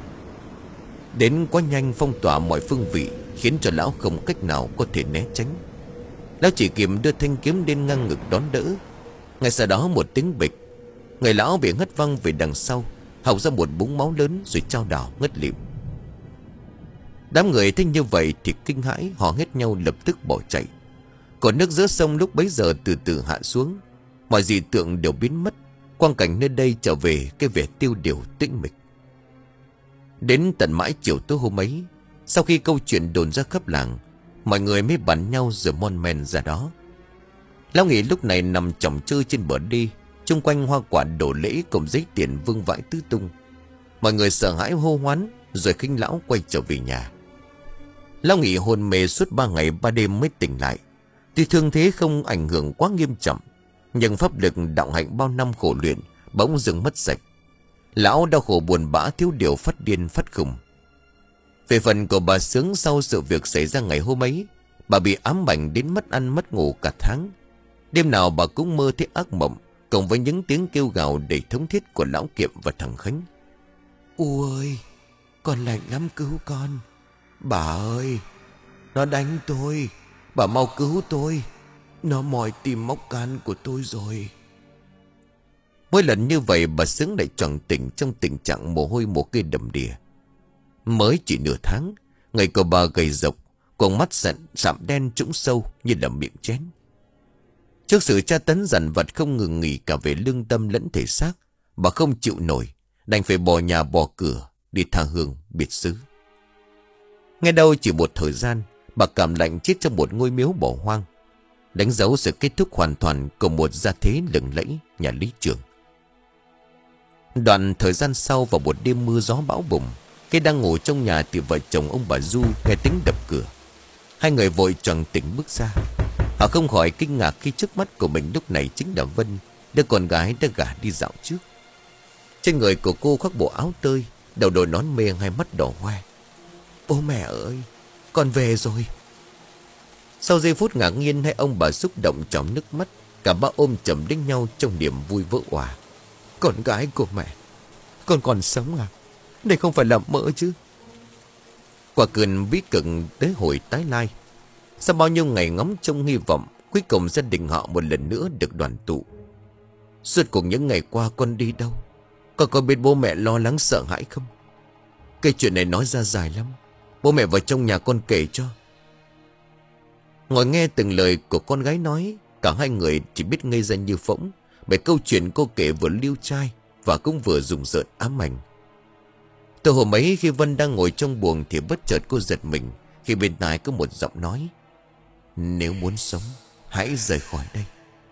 Đến quá nhanh, phong tỏa mọi phương vị, khiến cho lão không cách nào có thể né tránh. Lão chỉ kịp đưa thanh kiếm lên ngang ngực đón đỡ. Ngay sau đó một tiếng bịch, người lão bị ngất văng về đằng sau, hộc ra một búng máu lớn rồi chao đảo ngất lịm. Đám người thấy như vậy thì kinh hãi, họ hét nhau lập tức bỏ chạy. Còn nước giữa sông lúc bấy giờ từ từ hạ xuống, mọi dị tượng đều biến mất, quang cảnh nơi đây trở về cái vẻ tiêu điều tĩnh mịch. Đến tận mãi chiều tối hôm ấy, sau khi câu chuyện đồn ra khắp làng, mọi người mới bàn nhau rồi mon men ra đó. Lão Nghị lúc này nằm chỏng chơi trên bờ đê, chung quanh hoa quả đổ lễ cùng giấy tiền vương vãi tứ tung. Mọi người sợ hãi hô hoán, rồi khinh lão quay trở về nhà. Lão Nghị hôn mê suốt ba ngày ba đêm mới tỉnh lại. Tuy thương thế không ảnh hưởng quá nghiêm trọng, nhưng pháp lực đạo hạnh bao năm khổ luyện bỗng dừng mất sạch. Lão đau khổ buồn bã, thiếu điều phát điên phát khùng. Về phần của bà Sướng, sau sự việc xảy ra ngày hôm ấy, bà bị ám ảnh đến mất ăn mất ngủ cả tháng. Đêm nào bà cũng mơ thấy ác mộng, cùng với những tiếng kêu gào đầy thống thiết của lão Kiệm và thằng Khánh. "U ơi, con lạnh lắm, cứu con. Bà ơi, nó đánh tôi, bà mau cứu tôi. Nó mòi tìm móc can của tôi rồi." Mỗi lần như vậy bà Sướng lại choàng tỉnh trong tình trạng mồ hôi mồ kê đầm đìa. Mới chỉ nửa tháng, người của bà gầy rộc, con mắt sặn sạm đen trũng sâu như là miệng chén. Trước sự tra tấn dằn vặt không ngừng nghỉ cả về lương tâm lẫn thể xác, bà không chịu nổi, đành phải bỏ nhà bỏ cửa đi tha hương biệt xứ. Nghe đâu chỉ một thời gian, bà cảm lạnh chết trong một ngôi miếu bỏ hoang, đánh dấu sự kết thúc hoàn toàn của một gia thế lừng lẫy nhà Lý Trường. Đoạn thời gian sau, vào một đêm mưa gió bão bùng, khi đang ngủ trong nhà thì vợ chồng ông bà Du nghe tiếng đập cửa. Hai người vội choàng tỉnh bước ra. Họ không khỏi kinh ngạc khi trước mắt của mình lúc này chính là Vân, đứa con gái đã gả đi dạo trước. Trên người của cô khoác bộ áo tơi, đầu đội nón mê, hai mắt đỏ hoe. "Bố mẹ ơi, con về rồi." Sau giây phút ngạc nhiên, hai ông bà xúc động tròng nước mắt, cả ba ôm chầm lấy nhau trong niềm vui vỡ òa. "Con gái của mẹ, con còn sống à? Đây không phải là mơ chứ?" Quả cơn bí cực tới hồi tái lai. Sau bao nhiêu ngày ngóng trông hy vọng, cuối cùng gia đình họ một lần nữa được đoàn tụ. Suốt cùng những ngày qua con đi đâu, con có biết bố mẹ lo lắng sợ hãi không? Cái chuyện này nói ra dài lắm, bố mẹ vào trong nhà con kể cho. Ngồi nghe từng lời của con gái nói, cả hai người chỉ biết ngây ra như phỗng, bởi câu chuyện cô kể vừa liêu trai và cũng vừa rùng rợn ám ảnh. Từ hôm ấy, khi Vân đang ngồi trong buồng thì bất chợt cô giật mình khi bên tai có một giọng nói: "Nếu muốn sống, hãy rời khỏi đây."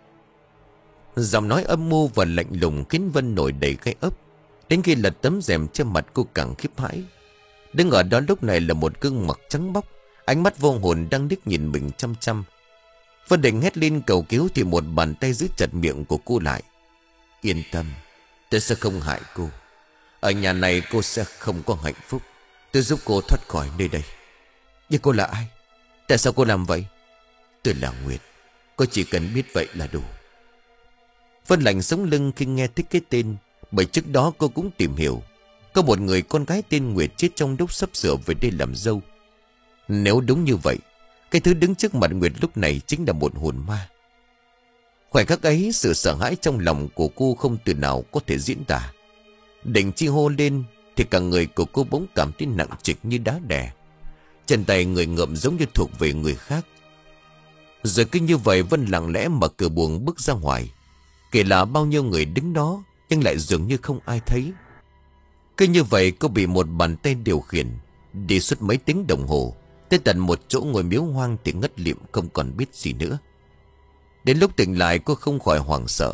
Giọng nói âm mưu và lạnh lùng khiến Vân nổi đầy gai ốc. Đến khi lật tấm rèm che mặt, cô càng khiếp hãi. Đứng ở đó lúc này là một gương mặt trắng bóc, ánh mắt vô hồn đang liếc nhìn mình chăm chăm. Vân định hét lên cầu cứu thì một bàn tay giữ chặt miệng của cô lại. "Yên tâm, tôi sẽ không hại cô. Ở nhà này cô sẽ không có hạnh phúc. Tôi giúp cô thoát khỏi nơi đây." "Nhưng cô là ai? Tại sao cô làm vậy?" "Tôi là Nguyệt. Cô chỉ cần biết vậy là đủ." Vân lạnh sống lưng khi nghe thích cái tên, bởi trước đó cô cũng tìm hiểu. Có một người con gái tên Nguyệt chết trong lúc sắp sửa về đây làm dâu. Nếu đúng như vậy, cái thứ đứng trước mặt Nguyệt lúc này chính là một hồn ma. Khoảnh khắc ấy, sự sợ hãi trong lòng của cô không từ nào có thể diễn tả. Định chi hô lên thì cả người của cô bỗng cảm thấy nặng trịch như đá đè. Chân tay người ngợm giống như thuộc về người khác. Rồi cứ như vậy Vân lặng lẽ mở cửa buồng bước ra ngoài. Kể là bao nhiêu người đứng đó, nhưng lại dường như không ai thấy. Cứ như vậy cô bị một bàn tay điều khiển, đi suốt mấy tiếng đồng hồ, tới tận một chỗ ngồi miếu hoang thì ngất lịm không còn biết gì nữa. Đến lúc tỉnh lại cô không khỏi hoảng sợ,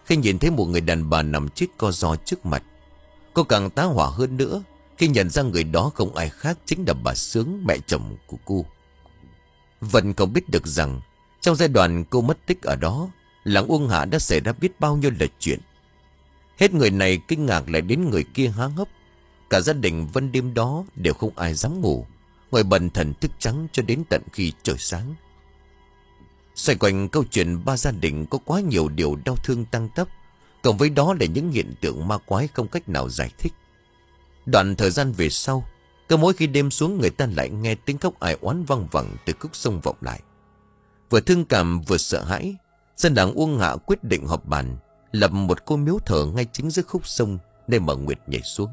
khi nhìn thấy một người đàn bà nằm chết co ro trước mặt. Cô càng tá hỏa hơn nữa khi nhận ra người đó không ai khác chính là bà Sướng, mẹ chồng của cô. Vân không biết được rằng trong giai đoạn cô mất tích ở đó, làng Uông Hạ đã xảy ra biết bao nhiêu là chuyện. Hết người này kinh ngạc lại đến người kia há hốc. Cả gia đình Vân đêm đó đều không ai dám ngủ, ngồi bần thần thức trắng cho đến tận khi trời sáng. Xoay quanh câu chuyện ba gia đình có quá nhiều điều đau thương tang tấp, cộng với đó là những hiện tượng ma quái không cách nào giải thích. Đoạn thời gian về sau, cứ mỗi khi đêm xuống người ta lại nghe tiếng khóc ai oán văng vẳng từ khúc sông vọng lại. Vừa thương cảm vừa sợ hãi, dân làng Uông Hạ quyết định họp bàn, lập một cô miếu thờ ngay chính giữa khúc sông nơi mà Nguyệt nhảy xuống.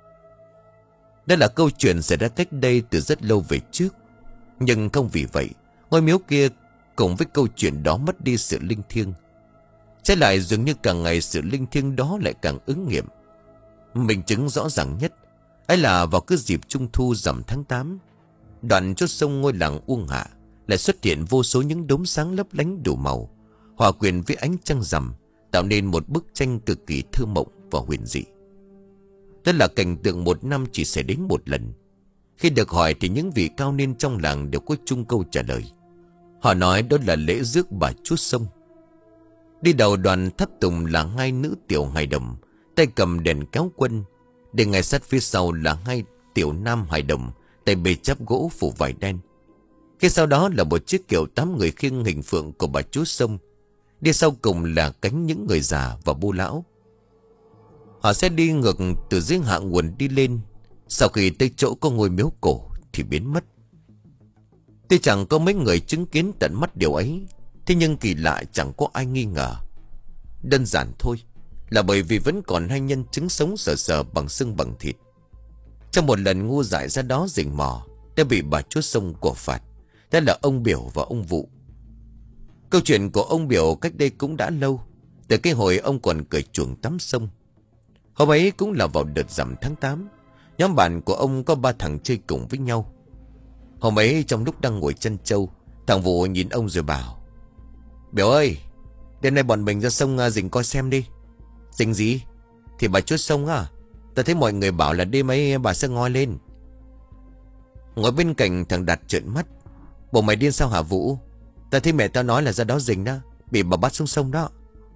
Đây là câu chuyện xảy ra cách đây từ rất lâu về trước. Nhưng không vì vậy ngôi miếu kia cùng với câu chuyện đó mất đi sự linh thiêng. Trái lại dường như càng ngày sự linh thiêng đó lại càng ứng nghiệm. Minh chứng rõ ràng nhất ấy là vào cứ dịp trung thu rằm tháng tám, đoạn chốt sông ngôi làng Uông Hạ lại xuất hiện vô số những đốm sáng lấp lánh đủ màu, hòa quyện với ánh trăng rằm, tạo nên một bức tranh cực kỳ thơ mộng và huyền dị. Đó là cảnh tượng một năm chỉ xảy đến một lần. Khi được hỏi thì những vị cao niên trong làng đều có chung câu trả lời. Họ nói đó là lễ rước bà chúa sông. Đi đầu đoàn tháp tùng là hai nữ tiểu hài đồng, tay cầm đèn kéo quân. Để ngay sát phía sau là hai tiểu nam hài đồng, tay bê chắp gỗ phủ vải đen. Phía sau đó là một chiếc kiệu tám người khiêng hình phượng của bà chúa sông. Đi sau cùng là cánh những người già và bô lão. Họ sẽ đi ngược từ dưới hạ nguồn đi lên, sau khi tới chỗ có ngôi miếu cổ thì biến mất. Tuy chẳng có mấy người chứng kiến tận mắt điều ấy, thế nhưng kỳ lạ chẳng có ai nghi ngờ. Đơn giản thôi, là bởi vì vẫn còn hai nhân chứng sống sờ sờ bằng xương bằng thịt. Trong một lần ngu dại ra đó rình mò, đã bị bà chúa sông của phạt. Đó là ông Biểu và ông Vụ. Câu chuyện của ông Biểu cách đây cũng đã lâu, từ cái hồi ông còn cởi chuồng tắm sông. Hôm ấy cũng là vào đợt rằm tháng tám. Nhóm bạn của ông có ba thằng chơi cùng với nhau. Hôm ấy trong lúc đang ngồi chân trâu, thằng Vụ nhìn ông rồi bảo: "Biểu ơi, đêm nay bọn mình ra sông rình coi xem đi." "Rình gì?" "Thì bà chúa sông à. Ta thấy mọi người bảo là đêm ấy bà sẽ ngoi lên." Ngồi bên cạnh thằng Đạt trợn mắt: "Bộ mày điên sao hả Vũ? Ta thấy mẹ tao nói là ra đó rình đó, bị bà bắt xuống sông đó."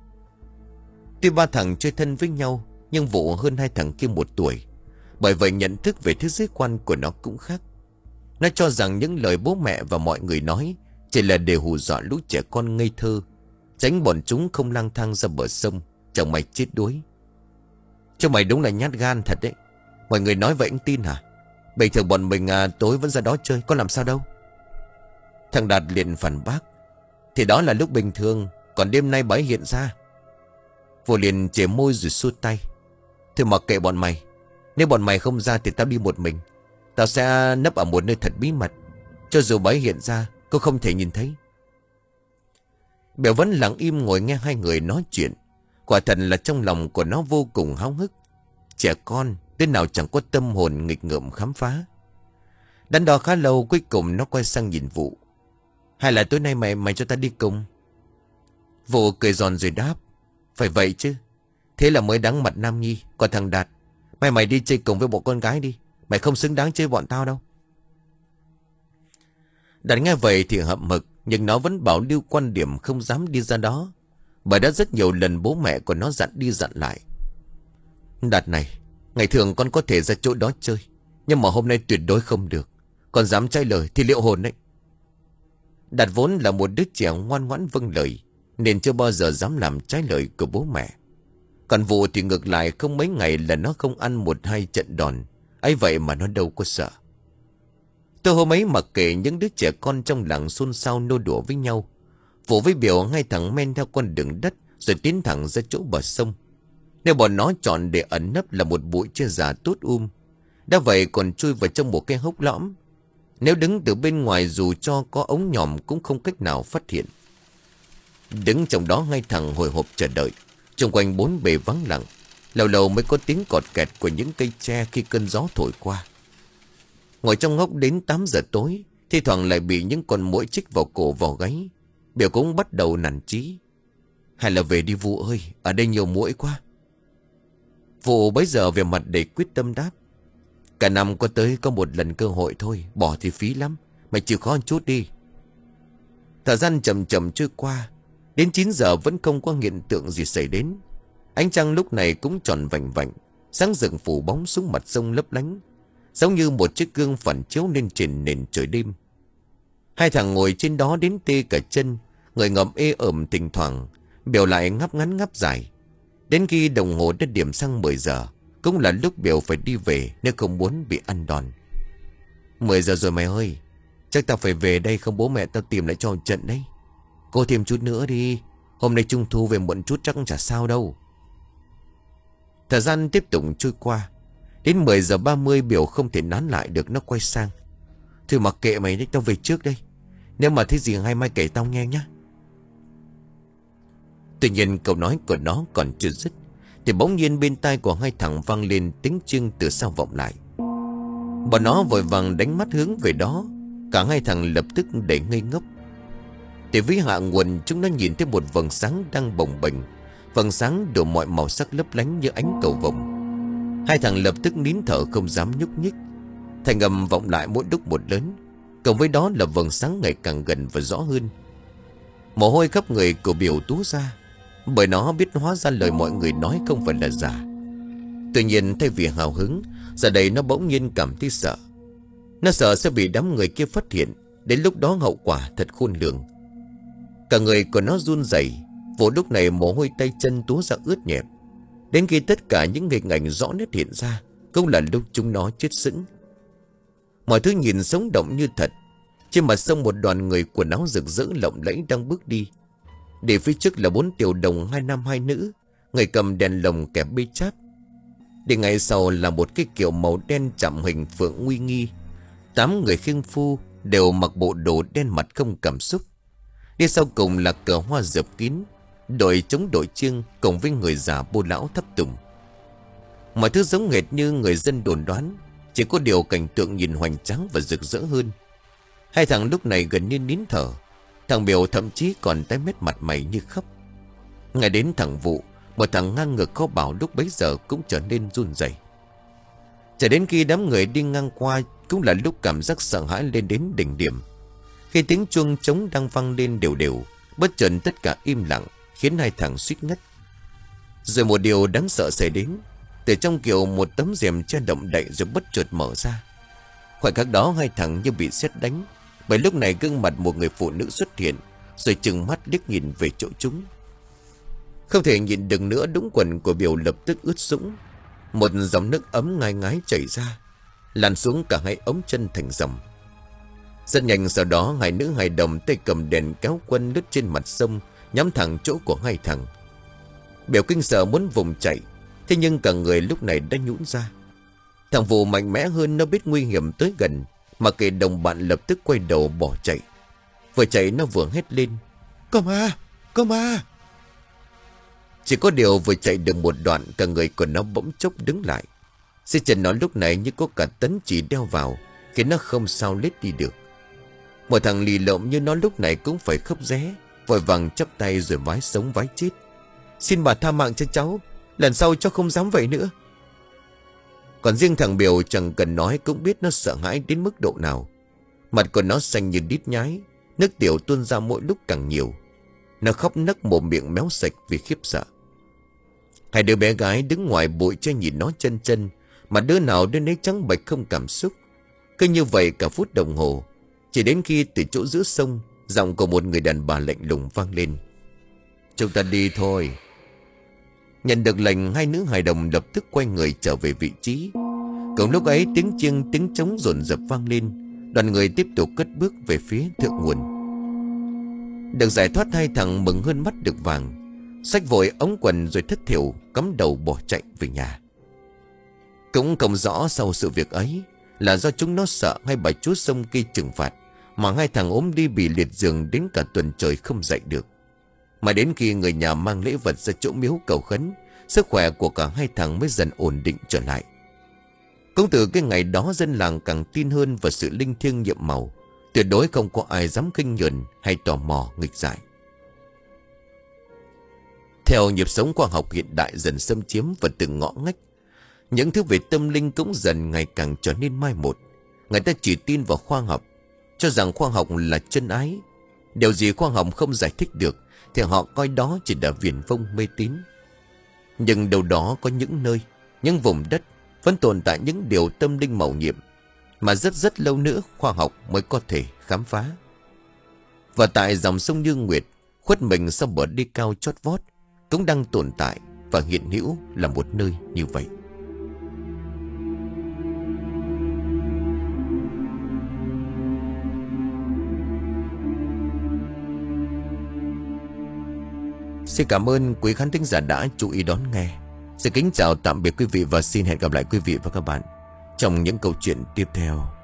Tuy ba thằng chơi thân với nhau, nhưng Vụ hơn hai thằng kia một tuổi. Bởi vậy nhận thức về thế giới quan của nó cũng khác. Nó cho rằng những lời bố mẹ và mọi người nói chỉ là để hù dọa lũ trẻ con ngây thơ, tránh bọn chúng không lang thang ra bờ sông, chẳng may chết đuối. "Cho mày đúng là nhát gan thật đấy. Mọi người nói vậy anh tin hả? Bình thường bọn mình à, tối vẫn ra đó chơi, có làm sao đâu." Thằng Đạt liền phản bác: "Thì đó là lúc bình thường, còn đêm nay bà ấy hiện ra." Vụ liền chề môi rồi xua tay: "Thôi mặc kệ bọn mày. Nếu bọn mày không ra thì tao đi một mình. Tao sẽ nấp ở một nơi thật bí mật. Cho dù bà ấy hiện ra, cô không thể nhìn thấy." Béo vẫn lặng im ngồi nghe hai người nói chuyện. Quả thật là trong lòng của nó vô cùng háo hức. Trẻ con, đứa nào chẳng có tâm hồn nghịch ngợm khám phá. Đắn đo khá lâu, cuối cùng nó quay sang nhìn Vụ: "Hay là tối nay mày mày cho ta đi cùng?" Vụ cười giòn rồi đáp: "Phải vậy chứ. Thế là mới đáng mặt nam nhi. Còn thằng Đạt, mày mày đi chơi cùng với bộ con gái đi. Mày không xứng đáng chơi bọn tao đâu." Đạt nghe vậy thì hậm hực, nhưng nó vẫn bảo lưu quan điểm không dám đi ra đó. Bởi đã rất nhiều lần bố mẹ của nó dặn đi dặn lại: "Đạt này, ngày thường con có thể ra chỗ đó chơi, nhưng mà hôm nay tuyệt đối không được. Con dám trái lời thì liệu hồn đấy." Đạt vốn là một đứa trẻ ngoan ngoãn vâng lời, nên chưa bao giờ dám làm trái lời của bố mẹ. Còn Vụ thì ngược lại, không mấy ngày là nó không ăn một hai trận đòn. Ấy vậy mà nó đâu có sợ. Tôi hôm ấy mặc kệ những đứa trẻ con trong làng xôn xao nô đùa với nhau, Vụ với Biểu hai thằng men theo con đường đất rồi tiến thẳng ra chỗ bờ sông. Nếu bọn nó chọn để ẩn nấp là một bụi tre già tốt um, đã vậy còn chui vào trong một cái hốc lõm. Nếu đứng từ bên ngoài dù cho có ống nhòm cũng không cách nào phát hiện. Đứng trong đó hai thằng hồi hộp chờ đợi. Xung quanh bốn bề vắng lặng, lâu lâu mới có tiếng cọt kẹt của những cây tre khi cơn gió thổi qua. Ngồi trong hốc đến tám giờ tối, thi thoảng lại bị những con muỗi chích vào cổ vào gáy. Biểu cũng bắt đầu nản chí. Hay là về đi Vụ ơi, ở đây nhiều muỗi quá. Vụ bấy giờ về mặt đầy quyết tâm đáp. Cả năm có tới có một lần cơ hội thôi, bỏ thì phí lắm. Mày chịu khó một chút đi. Thời gian chậm chậm trôi qua. Đến chín giờ vẫn không có hiện tượng gì xảy đến. Ánh trăng lúc này cũng tròn vành vạnh, sáng rực phủ bóng xuống mặt sông lấp lánh, giống như một chiếc gương phản chiếu lên trên nền trời đêm. Hai thằng ngồi trên đó đến tê cả chân, người ngậm ê ẩm thỉnh thoảng, Biểu lại ngáp ngắn ngáp dài. Đến khi đồng hồ đã điểm sang mười giờ, cũng là lúc Biểu phải đi về nếu không muốn bị ăn đòn. Mười giờ rồi mày ơi, chắc tao phải về đây, không bố mẹ tao tìm lại cho một trận đấy. Cô thêm chút nữa đi, hôm nay trung thu về muộn chút chắc chả sao đâu. Thời gian tiếp tục trôi qua. Đến mười giờ ba mươi Biểu không thể nán lại được, nó quay sang. Thôi mặc kệ mày đấy, tao về trước đây. Nếu mà thấy gì hai mai kể tao nghe nhá. Tuy nhiên câu nói của nó còn chưa dứt thì bỗng nhiên bên tai của hai thằng vang lên tiếng chưng từ sau vọng lại. Bọn nó vội vàng đánh mắt hướng về đó. Cả hai thằng lập tức để ngây ngốc. Để với hạ nguồn, chúng nó nhìn thấy một vầng sáng đang bồng bềnh. Vầng sáng đủ mọi màu sắc lấp lánh như ánh cầu vồng. Hai thằng lập tức nín thở không dám nhúc nhích. Thành âm vọng lại mỗi lúc một lớn, cộng với đó là vầng sáng ngày càng gần và rõ hơn. Mồ hôi khắp người của Biểu túa ra, bởi nó biết hóa ra lời mọi người nói không phải là giả. Tuy nhiên thay vì hào hứng, giờ đây nó bỗng nhiên cảm thấy sợ. Nó sợ sẽ bị đám người kia phát hiện. Đến lúc đó hậu quả thật khôn lường. Cả người của nó run rẩy. Vụ lúc này mồ hôi tay chân túa ra ướt nhẹp. Đến khi tất cả những hình ảnh rõ nét hiện ra, cũng là lúc chúng nó chết sững. Mọi thứ nhìn sống động như thật. Trên mặt sông một đoàn người quần áo rực rỡ lộng lẫy đang bước đi. Để phía trước là bốn tiểu đồng, hai nam hai nữ, người cầm đèn lồng kẹp bê cháp. Để ngay sau là một cái kiệu màu đen chạm hình phượng nguy nghi. Tám người khiêng phu đều mặc bộ đồ đen, mặt không cảm xúc. Đi sau cùng là cờ hoa dập kín, đội chống đội chiêng cùng với người già bô lão thấp tùng. Mọi thứ giống hệt như người dân đồn đoán, chỉ có điều cảnh tượng nhìn hoành tráng và rực rỡ hơn. Hai thằng lúc này gần như nín thở. Thằng Biểu thậm chí còn tái mét mặt mày như khóc. Ngay đến thằng Vụ, một thằng ngang ngược khó bảo lúc bấy giờ cũng trở nên run rẩy. Cho đến khi đám người đi ngang qua, cũng là lúc cảm giác sợ hãi lên đến đỉnh điểm. Khi tiếng chuông trống đang vang lên đều đều, bất chợt tất cả im lặng, khiến hai thằng suýt ngất. Rồi một điều đáng sợ xảy đến. Từ trong kiệu một tấm rèm che động đậy rồi bất chợt mở ra. Khoảnh khắc đó hai thằng như bị sét đánh, bởi lúc này gương mặt một người phụ nữ xuất hiện, rồi trừng mắt liếc nhìn về chỗ chúng. Không thể nhịn được nữa, đũng quần của Biểu lập tức ướt sũng. Một dòng nước ấm ngai ngái chảy ra, lăn xuống cả hai ống chân thành dòng. Rất nhanh sau đó hai nữ hài đồng tay cầm đèn kéo quân lướt trên mặt sông, nhắm thẳng chỗ của hai thằng. Biểu kinh sợ muốn vùng chạy, thế nhưng cả người lúc này đã nhũn ra. Thằng Vụ mạnh mẽ hơn, nó biết nguy hiểm tới gần, mà kệ đồng bạn lập tức quay đầu bỏ chạy. Vừa chạy nó vừa hét lên: "Có ma! Có ma!" Chỉ có điều vừa chạy được một đoạn, cả người của nó bỗng chốc đứng lại. Dưới chân nó lúc này như có cả tấn chỉ đeo vào, khiến nó không sao lết đi được. Một thằng lì lợm như nó lúc này cũng phải khóc ré, vội vàng chắp tay rồi vái sống vái chết: "Xin bà tha mạng cho cháu, lần sau cháu không dám vậy nữa." Còn riêng thằng Biểu chẳng cần nói cũng biết nó sợ hãi đến mức độ nào. Mặt của nó xanh như đít nhái, nước tiểu tuôn ra mỗi lúc càng nhiều. Nó khóc nấc mồm miệng méo sạch vì khiếp sợ. Hai đứa bé gái đứng ngoài bụi che nhìn nó chân chân, mà đứa nào đứa nấy trắng bệch không cảm xúc. Cứ như vậy cả phút đồng hồ, chỉ đến khi từ chỗ giữa sông, giọng của một người đàn bà lạnh lùng vang lên: "Chúng ta đi thôi." Nhận được lệnh, hai nữ hài đồng lập tức quay người trở về vị trí. Cùng lúc ấy tiếng chiêng tiếng trống dồn dập vang lên. Đoàn người tiếp tục cất bước về phía thượng nguồn. Được giải thoát, hai thằng mừng hơn mắt được vàng, xách vội ống quần rồi thất thểu cắm đầu bỏ chạy về nhà. Cũng không rõ sau sự việc ấy là do chúng nó sợ hay bà chúa sông kia trừng phạt, mà hai thằng ốm đi bị liệt giường đến cả tuần trời không dậy được. Mà đến khi người nhà mang lễ vật ra chỗ miếu cầu khấn, sức khỏe của cả hai thằng mới dần ổn định trở lại. Cũng từ cái ngày đó, dân làng càng tin hơn vào sự linh thiêng nhiệm màu. Tuyệt đối không có ai dám khinh nhờn hay tò mò nghịch dại. Theo nhịp sống khoa học hiện đại dần xâm chiếm và từng ngõ ngách, những thứ về tâm linh cũng dần ngày càng trở nên mai một. Người ta chỉ tin vào khoa học, cho rằng khoa học là chân ái. Điều gì khoa học không giải thích được thì họ coi đó chỉ là viển vông mê tín. Nhưng đâu đó có những nơi, những vùng đất vẫn tồn tại những điều tâm linh màu nhiệm mà rất rất lâu nữa khoa học mới có thể khám phá. Và tại dòng sông Như Nguyệt, khuất mình sau bờ đi cao chót vót, cũng đang tồn tại và hiện hữu là một nơi như vậy. Xin cảm ơn quý khán thính giả đã chú ý đón nghe. Xin kính chào tạm biệt quý vị và xin hẹn gặp lại quý vị và các bạn trong những câu chuyện tiếp theo.